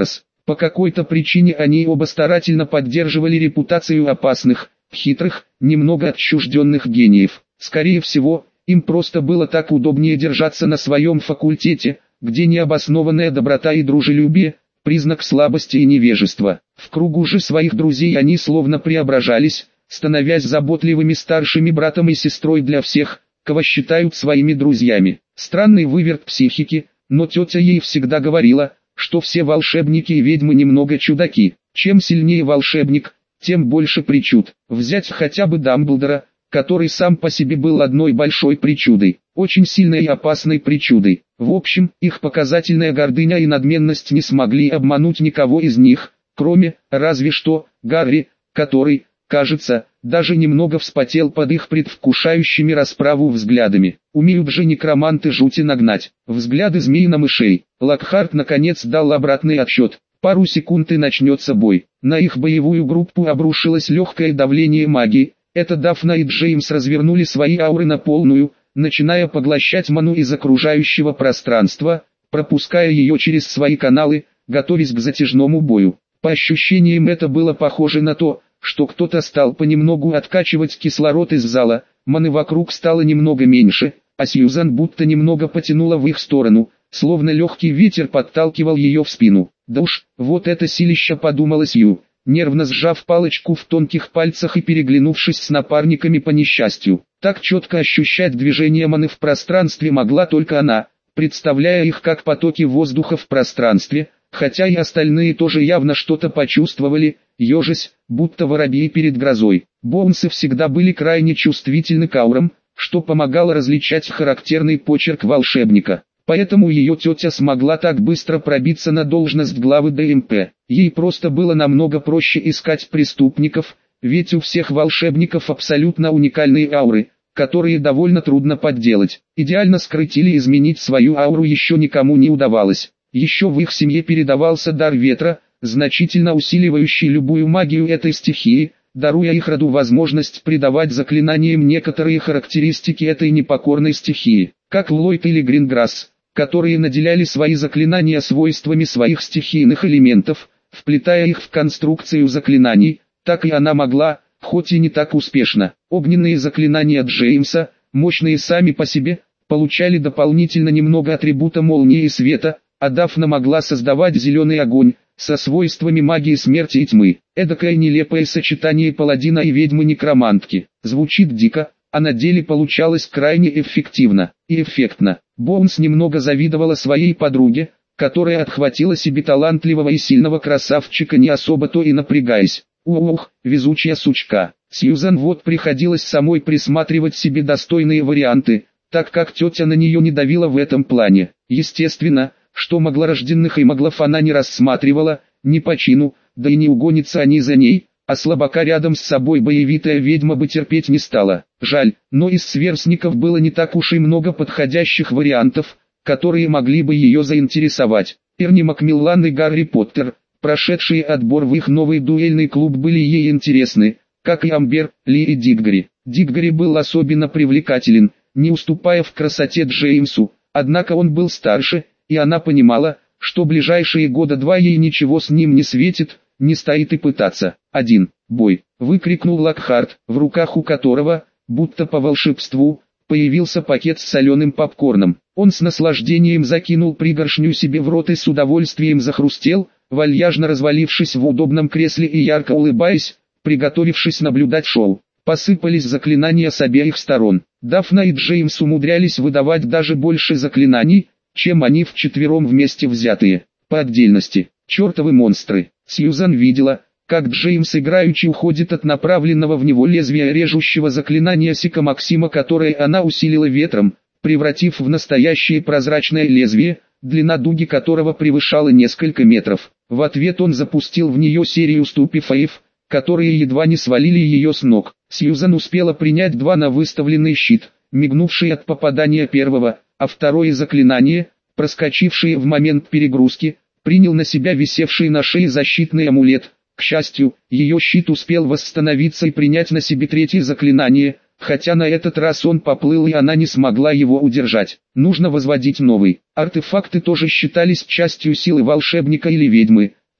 По какой-то причине они оба старательно поддерживали репутацию опасных, хитрых, немного отчужденных гениев. Скорее всего, им просто было так удобнее держаться на своем факультете, где необоснованная доброта и дружелюбие – признак слабости и невежества. В кругу же своих друзей они словно преображались, становясь заботливыми старшими братом и сестрой для всех, кого считают своими друзьями. Странный выверт психики, но тетя ей всегда говорила, что все волшебники и ведьмы немного чудаки. Чем сильнее волшебник, тем больше причуд. Взять хотя бы Дамблдора, который сам по себе был одной большой причудой, очень сильной и опасной причудой. В общем, их показательная гордыня и надменность не смогли обмануть никого из них, кроме, разве что, Гарри, который, кажется, даже немного вспотел под их предвкушающими расправу взглядами. Умеют же некроманты жути нагнать. Взгляды змей на мышей. Локхарт наконец дал обратный отсчет. Пару секунд и начнется бой. На их боевую группу обрушилось легкое давление магии. Это Дафна и Джеймс развернули свои ауры на полную, начиная поглощать ману из окружающего пространства, пропуская ее через свои каналы, готовясь к затяжному бою. По ощущениям это было похоже на то, что кто-то стал понемногу откачивать кислород из зала, маны вокруг стало немного меньше, а Сьюзан будто немного потянула в их сторону, словно легкий ветер подталкивал ее в спину. Да уж, вот это силища, подумала Сью, нервно сжав палочку в тонких пальцах и переглянувшись с напарниками по несчастью. Так четко ощущать движение маны в пространстве могла только она, представляя их как потоки воздуха в пространстве, хотя и остальные тоже явно что-то почувствовали, ежась, будто воробьи перед грозой. Боунсы всегда были крайне чувствительны к аурам, что помогало различать характерный почерк волшебника. Поэтому ее тетя смогла так быстро пробиться на должность главы ДМП. Ей просто было намного проще искать преступников, ведь у всех волшебников абсолютно уникальные ауры, которые довольно трудно подделать. Идеально скрыть или изменить свою ауру еще никому не удавалось. Еще в их семье передавался дар ветра, значительно усиливающий любую магию этой стихии, даруя их роду возможность придавать заклинаниям некоторые характеристики этой непокорной стихии, как Ллойд или Гринграсс, которые наделяли свои заклинания свойствами своих стихийных элементов, вплетая их в конструкцию заклинаний, так и она могла, хоть и не так успешно. Огненные заклинания Джеймса, мощные сами по себе, получали дополнительно немного атрибута молнии и света, а Дафна могла создавать зеленый огонь, со свойствами магии смерти и тьмы. Эдакое нелепое сочетание паладина и ведьмы-некромантки. Звучит дико, а на деле получалось крайне эффективно и эффектно. Боунс немного завидовала своей подруге, которая отхватила себе талантливого и сильного красавчика, не особо то и напрягаясь. Ух, везучая сучка. Сьюзан вот приходилось самой присматривать себе достойные варианты, так как тетя на нее не давила в этом плане. Естественно, что маглорожденных и маглов она не рассматривала, не по чину, да и не угонятся они за ней, а слабака рядом с собой боевитая ведьма бы терпеть не стала. Жаль, но из сверстников было не так уж и много подходящих вариантов, которые могли бы ее заинтересовать. Эрни Макмиллан и Гарри Поттер, прошедшие отбор в их новый дуэльный клуб, были ей интересны, как и Амбер, Ли и Диггори. Диггори был особенно привлекателен, не уступая в красоте Джеймсу, однако он был старше, и она понимала, что ближайшие года два ей ничего с ним не светит, не стоит и пытаться. «Один, бой!» — выкрикнул Локхарт, в руках у которого, будто по волшебству, появился пакет с соленым попкорном. Он с наслаждением закинул пригоршню себе в рот и с удовольствием захрустел, вальяжно развалившись в удобном кресле и ярко улыбаясь, приготовившись наблюдать шоу. Посыпались заклинания с обеих сторон. Дафна и Джеймс умудрялись выдавать даже больше заклинаний, чем они вчетвером вместе взятые. По отдельности, чертовы монстры. Сьюзан видела, как Джеймс играючи уходит от направленного в него лезвия режущего заклинания Сика Максима, которое она усилила ветром, превратив в настоящее прозрачное лезвие, длина дуги которого превышала несколько метров. В ответ он запустил в нее серию ступифаев, которые едва не свалили ее с ног. Сьюзан успела принять два на выставленный щит, мигнувший от попадания первого, а второе заклинание, проскочившее в момент перегрузки, принял на себя висевший на шее защитный амулет. К счастью, ее щит успел восстановиться и принять на себе третье заклинание, хотя на этот раз он поплыл и она не смогла его удержать. Нужно возводить новый. Артефакты тоже считались частью силы волшебника или ведьмы,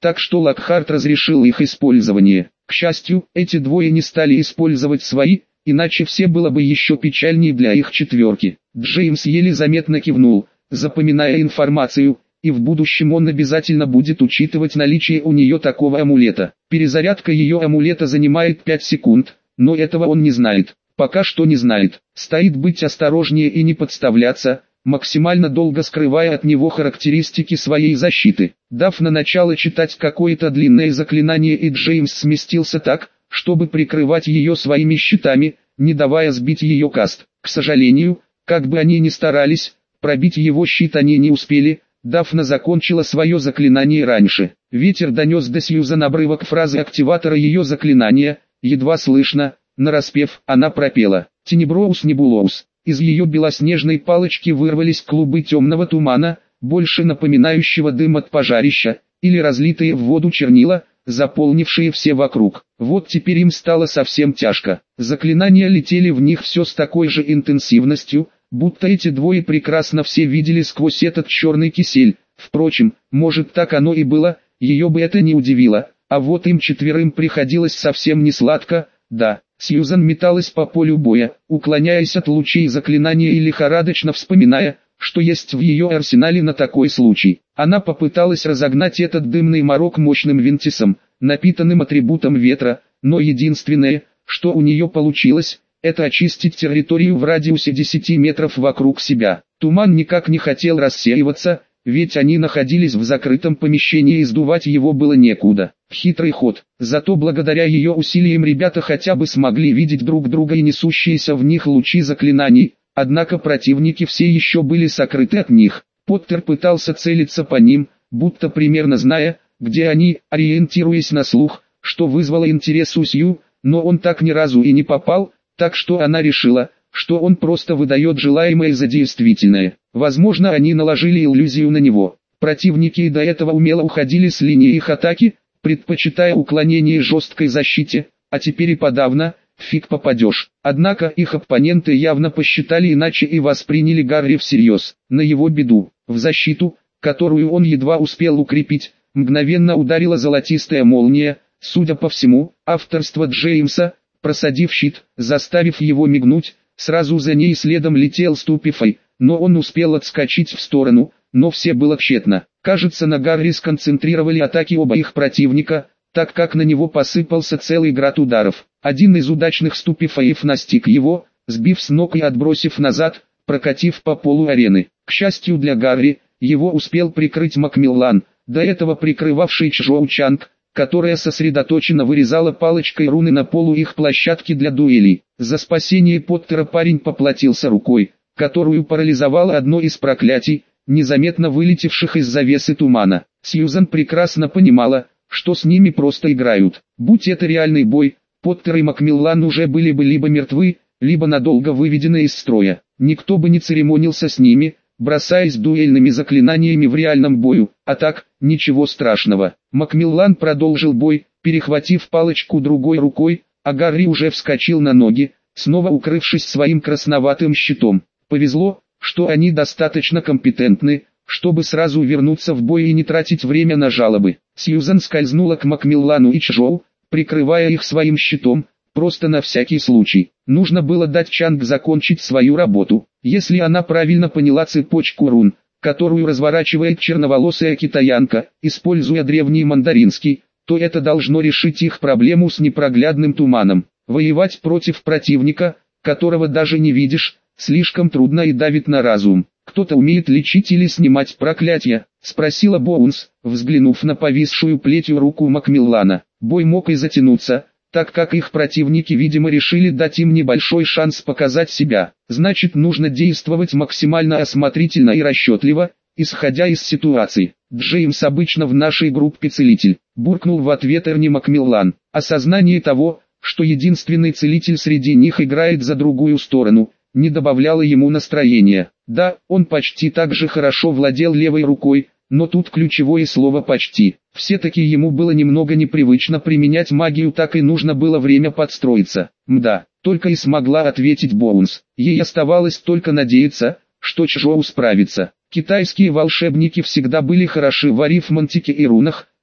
так что Локхарт разрешил их использование. К счастью, эти двое не стали использовать свои, иначе все было бы еще печальнее для их четверки. Джеймс еле заметно кивнул, запоминая информацию, и в будущем он обязательно будет учитывать наличие у нее такого амулета. Перезарядка ее амулета занимает 5 секунд, но этого он не знает. Пока что не знает. Стоит быть осторожнее и не подставляться, максимально долго скрывая от него характеристики своей защиты. Дав на начало читать какое-то длинное заклинание, и Джеймс сместился так, чтобы прикрывать ее своими щитами, не давая сбить ее каст. К сожалению, как бы они ни старались, пробить его щит они не успели. Дафна закончила свое заклинание раньше. Ветер донес до Сьюзан обрывок фразы активатора ее заклинания, едва слышно, нараспев, она пропела «Тенеброус Небулоус». Из ее белоснежной палочки вырвались клубы темного тумана, больше напоминающего дым от пожарища, или разлитые в воду чернила, заполнившие все вокруг. Вот теперь им стало совсем тяжко. Заклинания летели в них все с такой же интенсивностью, будто эти двое прекрасно все видели сквозь этот черный кисель. Впрочем, может так оно и было, ее бы это не удивило, а вот им четверым приходилось совсем не сладко, да. Сьюзан металась по полю боя, уклоняясь от лучей заклинания и лихорадочно вспоминая, что есть в ее арсенале на такой случай. Она попыталась разогнать этот дымный морок мощным винтисом, напитанным атрибутом ветра, но единственное, что у нее получилось, это очистить территорию в радиусе 10 метров вокруг себя. Туман никак не хотел рассеиваться, ведь они находились в закрытом помещении и сдувать его было некуда. Хитрый ход. Зато благодаря ее усилиям ребята хотя бы смогли видеть друг друга и несущиеся в них лучи заклинаний, однако противники все еще были сокрыты от них. Поттер пытался целиться по ним, будто примерно зная, где они, ориентируясь на слух, что вызвало интерес у Сью, но он так ни разу и не попал, так что она решила, что он просто выдает желаемое за действительное. Возможно, они наложили иллюзию на него. Противники и до этого умело уходили с линии их атаки, предпочитая уклонение жесткой защите, а теперь и подавно, фиг попадешь. Однако их оппоненты явно посчитали иначе и восприняли Гарри всерьез. На его беду, в защиту, которую он едва успел укрепить, мгновенно ударила золотистая молния, судя по всему, авторство Джеймса, просадив щит, заставив его мигнуть. Сразу за ней следом летел Ступифай, но он успел отскочить в сторону, но все было тщетно. Кажется, на Гарри сконцентрировали атаки оба их противника, так как на него посыпался целый град ударов. Один из удачных Ступифаев настиг его, сбив с ног и отбросив назад, прокатив по полу арены. К счастью для Гарри, его успел прикрыть Макмиллан, до этого прикрывавший Чжоу Чанг, которая сосредоточенно вырезала палочкой руны на полу их площадки для дуэлей. За спасение Поттера парень поплатился рукой, которую парализовало одно из проклятий, незаметно вылетевших из завесы тумана. Сьюзан прекрасно понимала, что с ними просто играют. Будь это реальный бой, Поттер и Макмиллан уже были бы либо мертвы, либо надолго выведены из строя. Никто бы не церемонился с ними, бросаясь дуэльными заклинаниями в реальном бою, а так, ничего страшного. Макмиллан продолжил бой, перехватив палочку другой рукой, а Гарри уже вскочил на ноги, снова укрывшись своим красноватым щитом. Повезло, что они достаточно компетентны, чтобы сразу вернуться в бой и не тратить время на жалобы. Сьюзан скользнула к Макмиллану и Чжоу, прикрывая их своим щитом, просто на всякий случай. Нужно было дать Чанг закончить свою работу. Если она правильно поняла цепочку рун, которую разворачивает черноволосая китаянка, используя древний мандаринский, то это должно решить их проблему с непроглядным туманом. Воевать против противника, которого даже не видишь, слишком трудно и давит на разум. «Кто-то умеет лечить или снимать проклятия?» — спросила Боунс, взглянув на повисшую плетью руку Макмиллана. Бой мог и затянуться, так как их противники, видимо, решили дать им небольшой шанс показать себя. Значит, нужно действовать максимально осмотрительно и расчетливо, исходя из ситуации. «Джеймс обычно в нашей группе целитель», — буркнул в ответ Эрни Макмиллан. Осознание того, что единственный целитель среди них играет за другую сторону, не добавляло ему настроения. Да, он почти так же хорошо владел левой рукой, но тут ключевое слово «почти». Все-таки ему было немного непривычно применять магию, так и нужно было время подстроиться. «Мда», только и смогла ответить Боунс. Ей оставалось только надеяться, что Чжоу справится. Китайские волшебники всегда были хороши в арифмантике и рунах,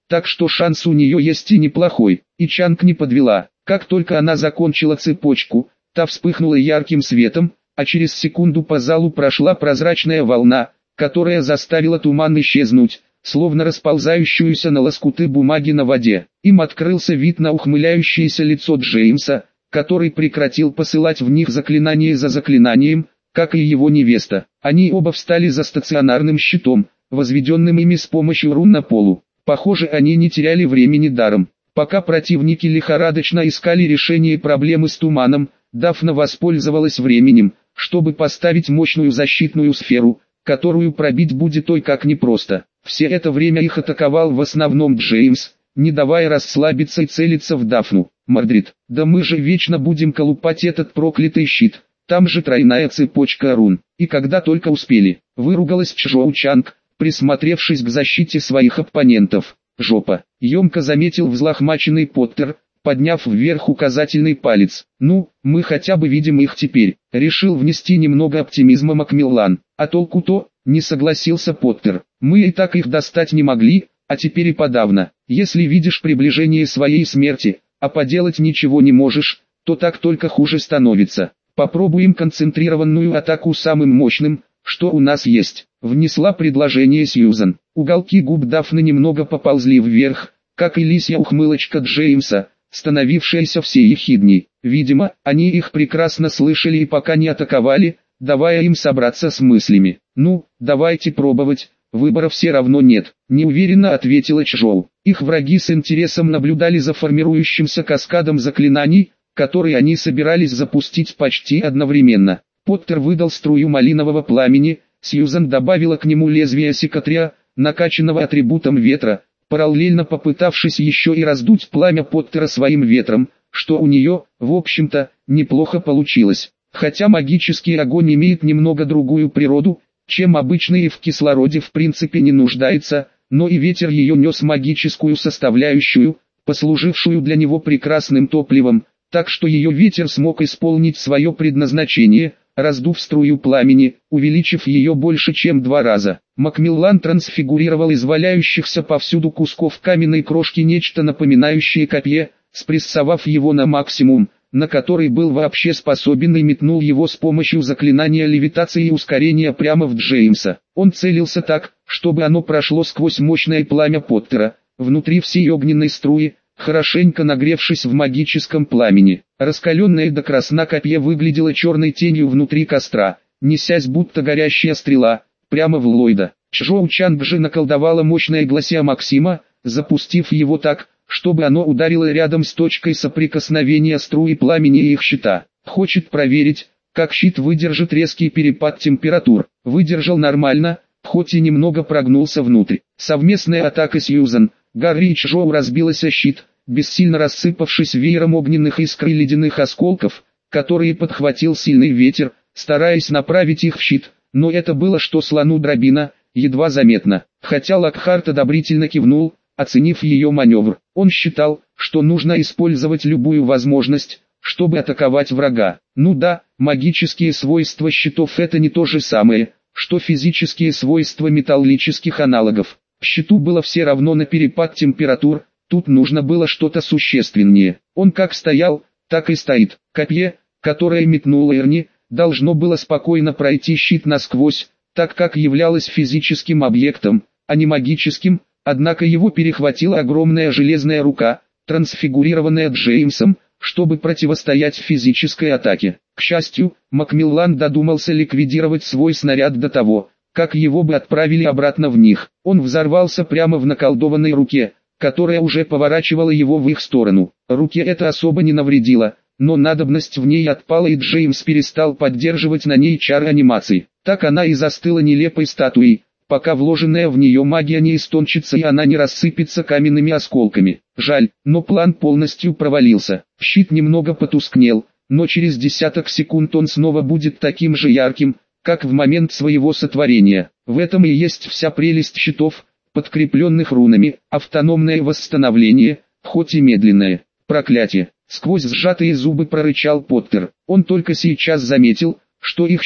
так что шанс у нее есть и неплохой. И Чанг не подвела. Как только она закончила цепочку, та вспыхнула ярким светом, а через секунду по залу прошла прозрачная волна, которая заставила туман исчезнуть, словно расползающуюся на лоскуты бумаги на воде. Им открылся вид на ухмыляющееся лицо Джеймса, который прекратил посылать в них заклинание за заклинанием, как и его невеста. Они оба встали за стационарным щитом, возведенным ими с помощью рун на полу. Похоже, они не теряли времени даром. Пока противники лихорадочно искали решение проблемы с туманом, Дафна воспользовалась временем, чтобы поставить мощную защитную сферу, которую пробить будет ой как непросто. Все это время их атаковал в основном Джеймс, не давая расслабиться и целиться в Дафну. «Мордрид, да мы же вечно будем колупать этот проклятый щит, там же тройная цепочка рун, и когда только успели», выругалась Чжоу Чанг, присмотревшись к защите своих оппонентов. «Жопа», емко заметил взлохмаченный Поттер, подняв вверх указательный палец. «Ну, мы хотя бы видим их теперь», решил внести немного оптимизма Макмиллан. «А толку-то?» — не согласился Поттер. «Мы и так их достать не могли, а теперь и подавно. Если видишь приближение своей смерти, а поделать ничего не можешь, то так только хуже становится. Попробуем концентрированную атаку самым мощным, что у нас есть», внесла предложение Сьюзан. Уголки губ Дафны немного поползли вверх, как и лисья ухмылочка Джеймса, становившаяся все ехидней. Видимо, они их прекрасно слышали и пока не атаковали, давая им собраться с мыслями. «Ну, давайте пробовать, выбора все равно нет», неуверенно ответила Чжоу. Их враги с интересом наблюдали за формирующимся каскадом заклинаний, которые они собирались запустить почти одновременно. Поттер выдал струю малинового пламени, Сьюзан добавила к нему лезвие секатря, накачанного атрибутом ветра, параллельно попытавшись еще и раздуть пламя Поттера своим ветром, что у нее, в общем-то, неплохо получилось. Хотя магический огонь имеет немного другую природу, чем обычный и в кислороде в принципе не нуждается, но и ветер ее нес магическую составляющую, послужившую для него прекрасным топливом, так что ее ветер смог исполнить свое предназначение, раздув струю пламени, увеличив ее больше чем 2 раза. Макмиллан трансфигурировал из валяющихся повсюду кусков каменной крошки нечто напоминающее копье, спрессовав его на максимум, на который был вообще способен, и метнул его с помощью заклинания левитации и ускорения прямо в Джеймса. Он целился так, чтобы оно прошло сквозь мощное пламя Поттера, внутри всей огненной струи, хорошенько нагревшись в магическом пламени. Раскаленное до красна копье выглядело черной тенью внутри костра, несясь будто горящая стрела, прямо в Ллойда. Чжоу Чанг же наколдовала мощное гласия Максима, запустив его так, чтобы оно ударило рядом с точкой соприкосновения струи пламени и их щита. Хочет проверить, как щит выдержит резкий перепад температур. Выдержал нормально, хоть и немного прогнулся внутрь. Совместная атака Сьюзан, Гарри и Чжоу разбилась о щит, бессильно рассыпавшись веером огненных искр и ледяных осколков, которые подхватил сильный ветер, стараясь направить их в щит, но это было что слону дробина, едва заметно. Хотя Локхарт одобрительно кивнул, оценив ее маневр. Он считал, что нужно использовать любую возможность, чтобы атаковать врага. Ну да, магические свойства щитов — это не то же самое, что физические свойства металлических аналогов. Щиту было все равно на перепад температур, тут нужно было что-то существеннее. Он как стоял, так и стоит. Копье, которое метнуло Эрни, должно было спокойно пройти щит насквозь, так как являлось физическим объектом, а не магическим, однако его перехватила огромная железная рука, трансфигурированная Джеймсом, чтобы противостоять физической атаке. К счастью, Макмиллан додумался ликвидировать свой снаряд до того, как его бы отправили обратно в них. Он взорвался прямо в наколдованной руке, которая уже поворачивала его в их сторону. Руке это особо не навредило, но надобность в ней отпала, и Джеймс перестал поддерживать на ней чары анимации. Так она и застыла нелепой статуей, пока вложенная в нее магия не истончится и она не рассыпется каменными осколками. Жаль, но план полностью провалился. Щит немного потускнел, но через десяток секунд он снова будет таким же ярким, как в момент своего сотворения. В этом и есть вся прелесть щитов, подкрепленных рунами, автономное восстановление, хоть и медленное. Проклятие! Сквозь сжатые зубы прорычал Поттер. Он только сейчас заметил, что их щит,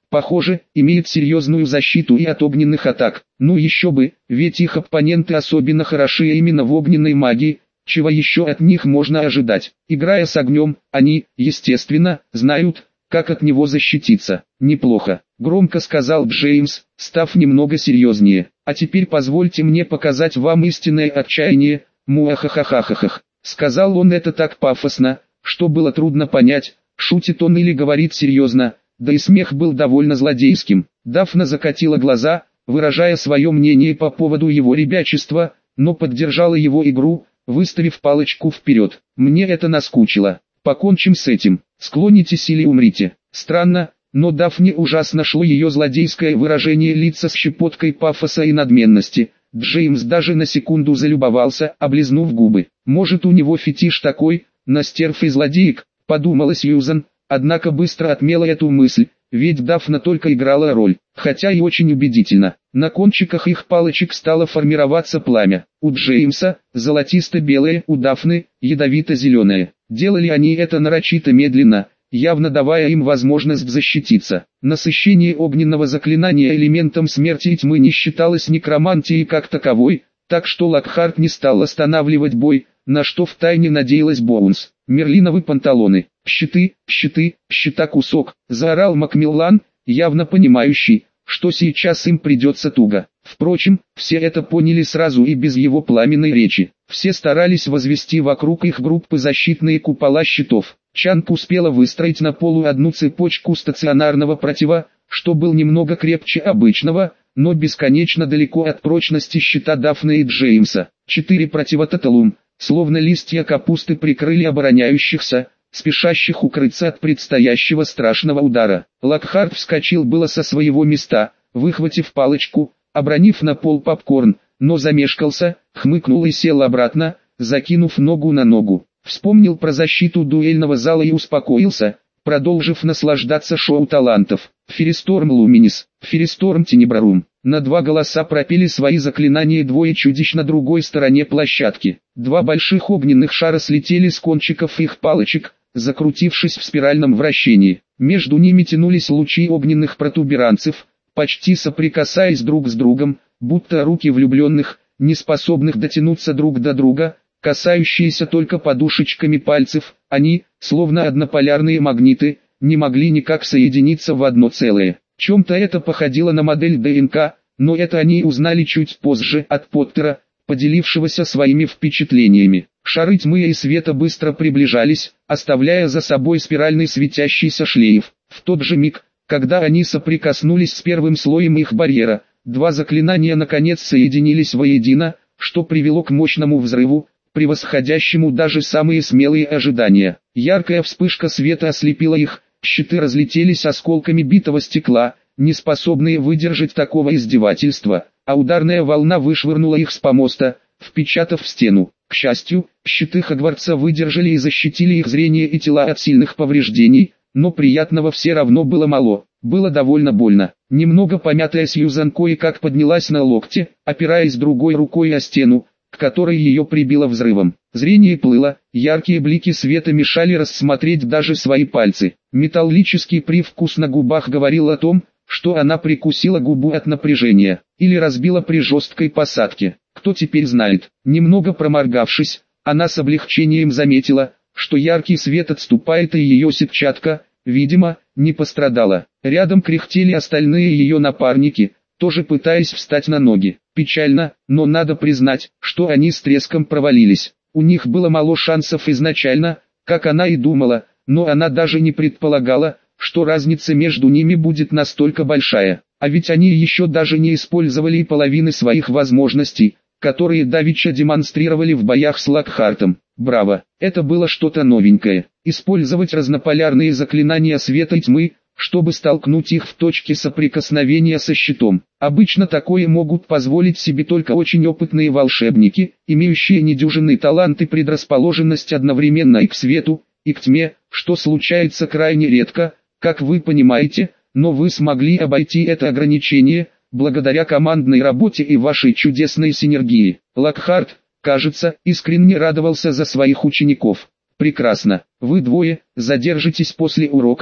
Похоже, имеет серьезную защиту и от огненных атак. Ну еще бы, ведь их оппоненты особенно хороши именно в огненной магии. Чего еще от них можно ожидать? Играя с огнем, они, естественно, знают, как от него защититься. Неплохо, громко сказал Джеймс, став немного серьезнее. А теперь позвольте мне показать вам истинное отчаяние. Муахахахахах. Сказал он это так пафосно, что было трудно понять, шутит он или говорит серьезно, да и смех был довольно злодейским. Дафна закатила глаза, выражая свое мнение по поводу его ребячества, но поддержала его игру, выставив палочку вперед. Мне это наскучило. Покончим с этим. Склонитесь или умрите. Странно, но Дафне ужасно шло ее злодейское выражение лица с щепоткой пафоса и надменности. Джеймс даже на секунду залюбовался, облизнув губы. Может, у него фетиш такой, на стерв и злодеек, подумала Сьюзан, однако быстро отмела эту мысль, ведь Дафна только играла роль, хотя и очень убедительно. На кончиках их палочек стало формироваться пламя. У Джеймса золотисто-белое, у Дафны ядовито-зеленое. Делали они это нарочито медленно, явно давая им возможность защититься. Насыщение огненного заклинания элементом смерти и тьмы не считалось некромантией как таковой, так что Локхарт не стал останавливать бой, на что втайне надеялась Боунс. «Мерлиновы панталоны, щиты, щиты, щита кусок», — заорал Макмиллан, явно понимающий, что сейчас им придется туго. Впрочем, все это поняли сразу и без его пламенной речи. Все старались возвести вокруг их группы защитные купола щитов. Чанг успела выстроить на полу одну цепочку стационарного протива, что был немного крепче обычного, но бесконечно далеко от прочности щита Дафны и Джеймса. 4 противототалум, словно листья капусты, прикрыли обороняющихся, спешащих укрыться от предстоящего страшного удара. Локхарт вскочил было со своего места, выхватив палочку, обронив на пол попкорн, но замешкался, хмыкнул и сел обратно, закинув ногу на ногу. Вспомнил про защиту дуэльного зала и успокоился, продолжив наслаждаться шоу талантов. Фиристорм Луминис, Фиристорм Тенебрарум. На 2 голоса пропели свои заклинания двое чудищ на другой стороне площадки. 2 больших огненных шара слетели с кончиков их палочек, закрутившись в спиральном вращении. Между ними тянулись лучи огненных протуберанцев, почти соприкасаясь друг с другом, будто руки влюбленных, не способных дотянуться друг до друга, касающиеся только подушечками пальцев. Они, словно однополярные магниты, не могли никак соединиться в одно целое. Чем-то это походило на модель ДНК, но это они узнали чуть позже от Поттера, поделившегося своими впечатлениями. Шары тьмы и света быстро приближались, оставляя за собой спиральный светящийся шлейф. В тот же миг, когда они соприкоснулись с первым слоем их барьера, 2 заклинания наконец соединились воедино, что привело к мощному взрыву, превосходящему даже самые смелые ожидания. Яркая вспышка света ослепила их, щиты разлетелись осколками битого стекла, не способные выдержать такого издевательства, а ударная волна вышвырнула их с помоста, впечатав в стену. К счастью, щиты Хогвартса выдержали и защитили их зрение и тела от сильных повреждений, но приятного все равно было мало. Было довольно больно. Немного помятая Сьюзан кое-как поднялась на локте, опираясь другой рукой о стену, к которой ее прибило взрывом. Зрение плыло, яркие блики света мешали рассмотреть даже свои пальцы. Металлический привкус на губах говорил о том, что она прикусила губу от напряжения, или разбила при жесткой посадке. Кто теперь знает. Немного проморгавшись, она с облегчением заметила, что яркий свет отступает и ее сетчатка, видимо, не пострадала. Рядом кряхтели остальные ее напарники, тоже пытаясь встать на ноги. Печально, но надо признать, что они с треском провалились. У них было мало шансов изначально, как она и думала, но она даже не предполагала, что разница между ними будет настолько большая. А ведь они еще даже не использовали и половины своих возможностей, которые давеча демонстрировали в боях с Локхартом. Браво, это было что-то новенькое. Использовать разнополярные заклинания света и тьмы, чтобы столкнуть их в точке соприкосновения со щитом. Обычно такое могут позволить себе только очень опытные волшебники, имеющие недюжинный талант и предрасположенность одновременно и к свету, и к тьме, что случается крайне редко, как вы понимаете, но вы смогли обойти это ограничение, благодаря командной работе и вашей чудесной синергии. Локхарт, кажется, искренне радовался за своих учеников. Прекрасно, вы двое задержитесь после урока.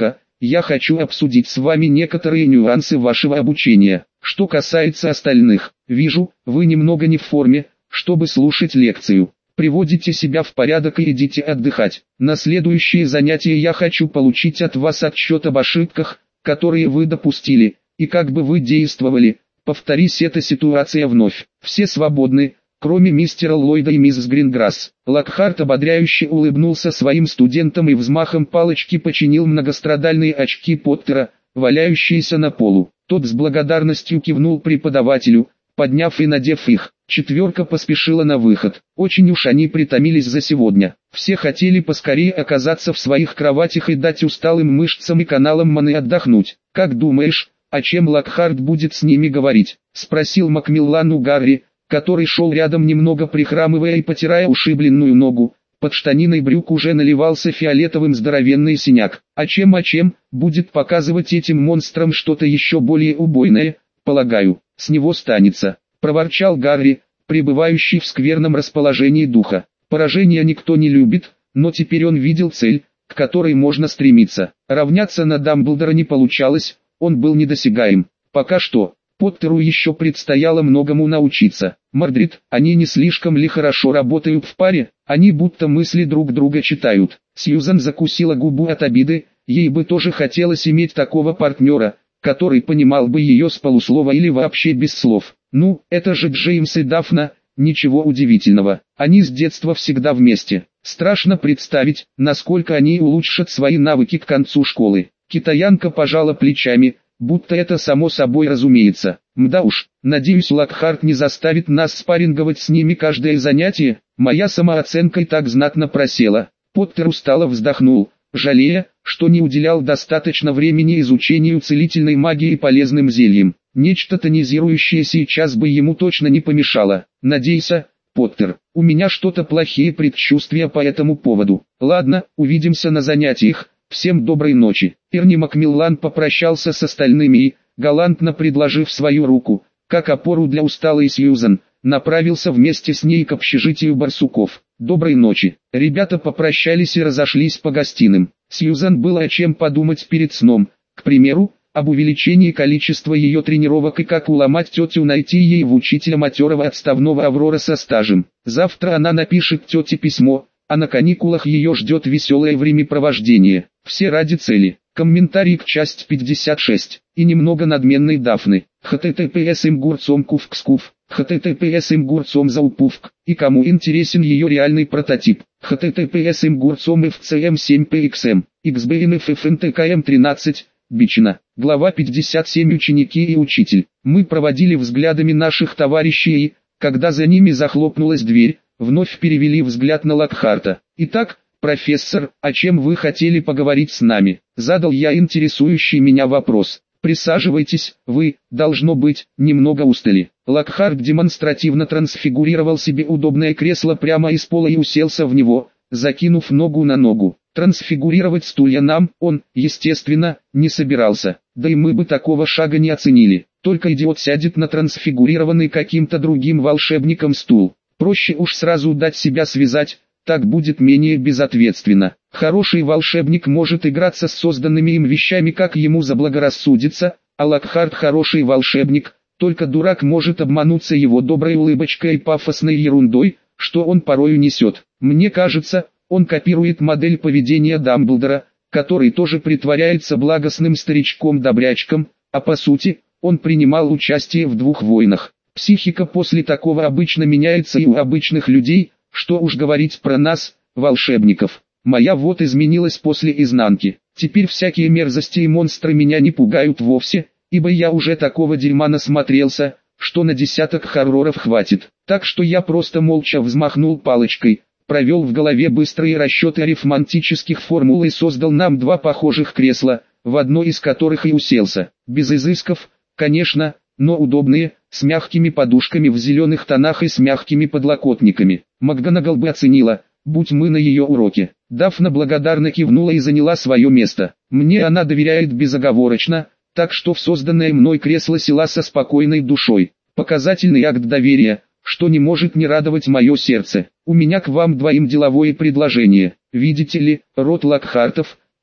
я хочу обсудить с вами некоторые нюансы вашего обучения. Что касается остальных, вижу, вы немного не в форме, чтобы слушать лекцию. Приводите себя в порядок и идите отдыхать. На следующее занятие я хочу получить от вас отчет об ошибках, которые вы допустили, и как бы вы действовали. Повторись эта ситуация вновь. Все свободны, кроме мистера Ллойда и миссис Гринграсс. Локхарт ободряюще улыбнулся своим студентам и взмахом палочки починил многострадальные очки Поттера, валяющиеся на полу. Тот с благодарностью кивнул преподавателю, подняв и надев их. Четверка поспешила на выход. Очень уж они притомились за сегодня. Все хотели поскорее оказаться в своих кроватях и дать усталым мышцам и каналам маны отдохнуть. «Как думаешь, о чем Локхарт будет с ними говорить?» — спросил Макмиллан у Гарри, который шел рядом немного прихрамывая и потирая ушибленную ногу. Под штаниной брюк уже наливался фиолетовым здоровенный синяк. «О чем, будет показывать этим монстрам что-то еще более убойное, полагаю, с него станется», — проворчал Гарри, пребывающий в скверном расположении духа. Поражения никто не любит, но теперь он видел цель, к которой можно стремиться. Равняться на Дамблдора не получалось, он был недосягаем. Пока что, Поттеру еще предстояло многому научиться. «Мордрид, они не слишком ли хорошо работают в паре? Они будто мысли друг друга читают». Сьюзан закусила губу от обиды, ей бы тоже хотелось иметь такого партнера, который понимал бы ее с полуслова или вообще без слов. Ну, это же Джеймс и Дафна, ничего удивительного. Они с детства всегда вместе. Страшно представить, насколько они улучшат свои навыки к концу школы. Китаянка пожала плечами, будто это само собой разумеется. Мда уж, надеюсь, Локхарт не заставит нас спарринговать с ними каждое занятие. Моя самооценка и так знатно просела. Поттер устало вздохнул, жалея, что не уделял достаточно времени изучению целительной магии и полезным зельям. Нечто тонизирующее сейчас бы ему точно не помешало. Надейся, Поттер, у меня что-то плохие предчувствия по этому поводу. Ладно, увидимся на занятиях. Всем доброй ночи. Эрни Макмиллан попрощался с остальными и, галантно предложив свою руку, как опору для усталой Сьюзан, направился вместе с ней к общежитию барсуков. Доброй ночи. Ребята попрощались и разошлись по гостиным. Сьюзан было о чем подумать перед сном, к примеру, об увеличении количества ее тренировок и как уломать тетю найти ей в учителя матерого отставного Аврора со стажем. Завтра она напишет тете письмо, а на каникулах ее ждет веселое времяпровождение. Все ради цели. Комментарий к части 56. И немного надменной Дафны. https имгурцом-кувкскув. https имгурцом заупувк. И кому интересен ее реальный прототип. https имгурцом fcm7pxm. xbnffntkm13. Бичина. Глава 57. Ученики и учитель. Мы проводили взглядами наших товарищей и, когда за ними захлопнулась дверь, вновь перевели взгляд на Локхарта. «Итак, профессор, о чем вы хотели поговорить с нами?» Задал я интересующий меня вопрос. «Присаживайтесь, вы, должно быть, немного устали». Локхарт демонстративно трансфигурировал себе удобное кресло прямо из пола и уселся в него, закинув ногу на ногу. Трансфигурировать стулья нам он, естественно, не собирался, да и мы бы такого шага не оценили. Только идиот сядет на трансфигурированный каким-то другим волшебником стул. Проще уж сразу дать себя связать, так будет менее безответственно. Хороший волшебник может играться с созданными им вещами как ему заблагорассудится, а Локхарт хороший волшебник, только дурак может обмануться его доброй улыбочкой и пафосной ерундой, что он порою несет. Мне кажется, он копирует модель поведения Дамблдора, который тоже притворяется благостным старичком-добрячком, а по сути, он принимал участие в 2 войнах. Психика после такого обычно меняется и у обычных людей, что уж говорить про нас, волшебников. Моя вот изменилась после изнанки. Теперь всякие мерзости и монстры меня не пугают вовсе, ибо я уже такого дерьма насмотрелся, что на десяток хорроров хватит. Так что я просто молча взмахнул палочкой, провел в голове быстрые расчеты арифматических формул и создал нам 2 похожих кресла, в одно из которых и уселся. Без изысков, конечно, но удобные, с мягкими подушками в зеленых тонах и с мягкими подлокотниками. МакГонагал бы оценила, будь мы на ее уроке. Дафна благодарно кивнула и заняла свое место. Мне она доверяет безоговорочно, так что в созданное мной кресло села со спокойной душой. Показательный акт доверия, что не может не радовать мое сердце. У меня к вам 2 деловое предложение. Видите ли, род Локхартов,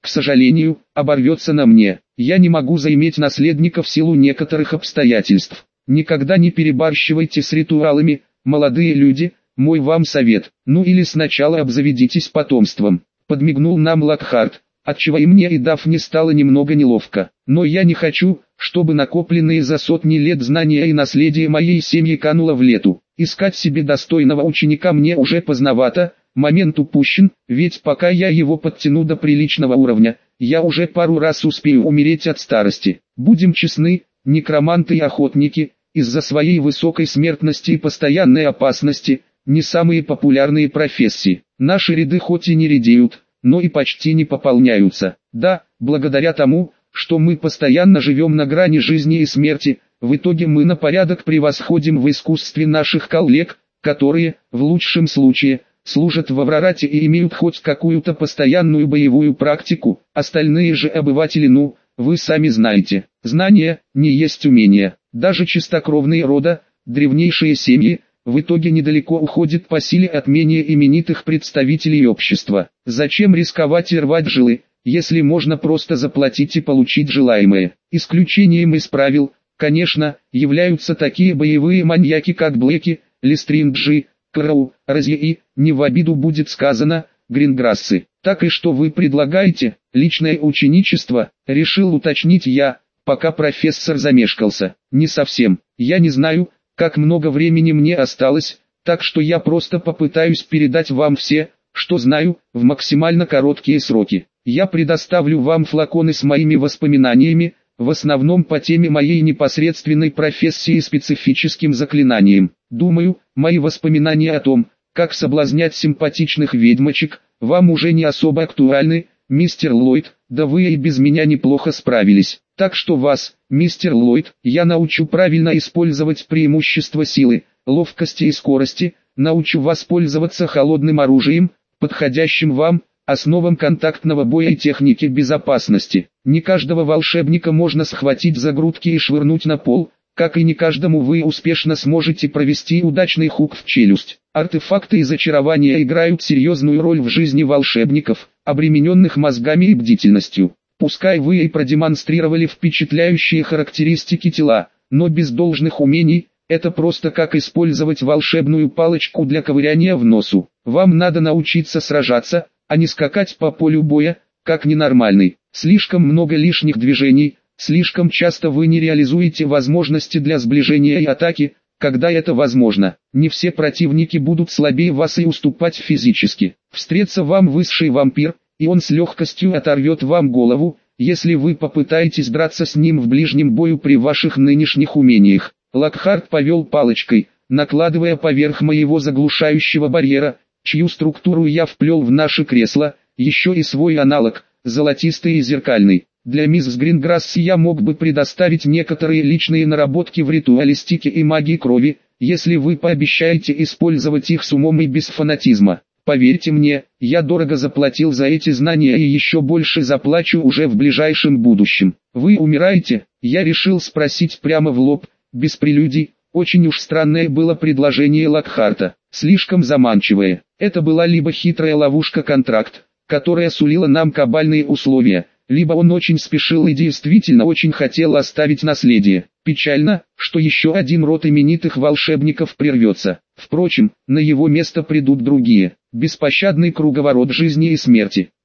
к сожалению, оборвется на мне. Я не могу заиметь наследника в силу некоторых обстоятельств. Никогда не перебарщивайте с ритуалами, молодые люди, мой вам совет. Ну или сначала обзаведитесь потомством. Подмигнул нам Локхарт, отчего и мне и Дафне стало немного неловко. Но я не хочу, чтобы накопленные за сотни лет знания и наследие моей семьи кануло в лету. Искать себе достойного ученика мне уже поздновато, момент упущен, ведь пока я его подтяну до приличного уровня, я уже пару раз успею умереть от старости. Будем честны, некроманты и охотники, из-за своей высокой смертности и постоянной опасности, не самые популярные профессии. Наши ряды хоть и не редеют, но и почти не пополняются. Да, благодаря тому, что мы постоянно живем на грани жизни и смерти, в итоге мы на порядок превосходим в искусстве наших коллег, которые, в лучшем случае, служат в Аврорате и имеют хоть какую-то постоянную боевую практику, остальные же обыватели, ну, вы сами знаете, знания не есть умения. Даже чистокровные рода, древнейшие семьи, в итоге недалеко уходят по силе от менее именитых представителей общества. Зачем рисковать и рвать жилы, если можно просто заплатить и получить желаемое? Исключением из правил, конечно, являются такие боевые маньяки, как Блэки, Листринджи, Кроу, Розье и, не в обиду будет сказано, Гринграссы. Так и что вы предлагаете, личное ученичество, решил уточнить я, пока профессор замешкался. Не совсем, я не знаю, как много времени мне осталось, так что я просто попытаюсь передать вам все, что знаю, в максимально короткие сроки. Я предоставлю вам флаконы с моими воспоминаниями, в основном по теме моей непосредственной профессии и специфическим заклинаниям. Думаю, мои воспоминания о том, как соблазнять симпатичных ведьмочек, вам уже не особо актуальны, мистер Ллойд, да вы и без меня неплохо справились. Так что вас, мистер Ллойд, я научу правильно использовать преимущества силы, ловкости и скорости, научу вас пользоваться холодным оружием, подходящим вам, основам контактного боя и техники безопасности. Не каждого волшебника можно схватить за грудки и швырнуть на пол, как и не каждому вы успешно сможете провести удачный хук в челюсть. Артефакты и зачарования играют серьезную роль в жизни волшебников, обремененных мозгами и бдительностью. Пускай вы и продемонстрировали впечатляющие характеристики тела, но без должных умений, это просто как использовать волшебную палочку для ковыряния в носу. Вам надо научиться сражаться, а не скакать по полю боя, как ненормальный. Слишком много лишних движений, слишком часто вы не реализуете возможности для сближения и атаки, когда это возможно. Не все противники будут слабее вас и уступать физически. Встретится вам высший вампир, и он с легкостью оторвет вам голову, если вы попытаетесь драться с ним в ближнем бою при ваших нынешних умениях. Локхарт повел палочкой, накладывая поверх моего заглушающего барьера, чью структуру я вплел в наше кресло, еще и свой аналог, золотистый и зеркальный. Для мисс Гринграсс я мог бы предоставить некоторые личные наработки в ритуалистике и магии крови, если вы пообещаете использовать их с умом и без фанатизма. Поверьте мне, я дорого заплатил за эти знания и еще больше заплачу уже в ближайшем будущем. Вы умираете? Я решил спросить прямо в лоб, без прелюдий. Очень уж странное было предложение Локхарта, слишком заманчивое. Это была либо хитрая ловушка-контракт, которая сулила нам кабальные условия, либо он очень спешил и действительно очень хотел оставить наследие. Печально, что еще один род именитых волшебников прервется. Впрочем, на его место придут другие. Беспощадный круговорот жизни и смерти.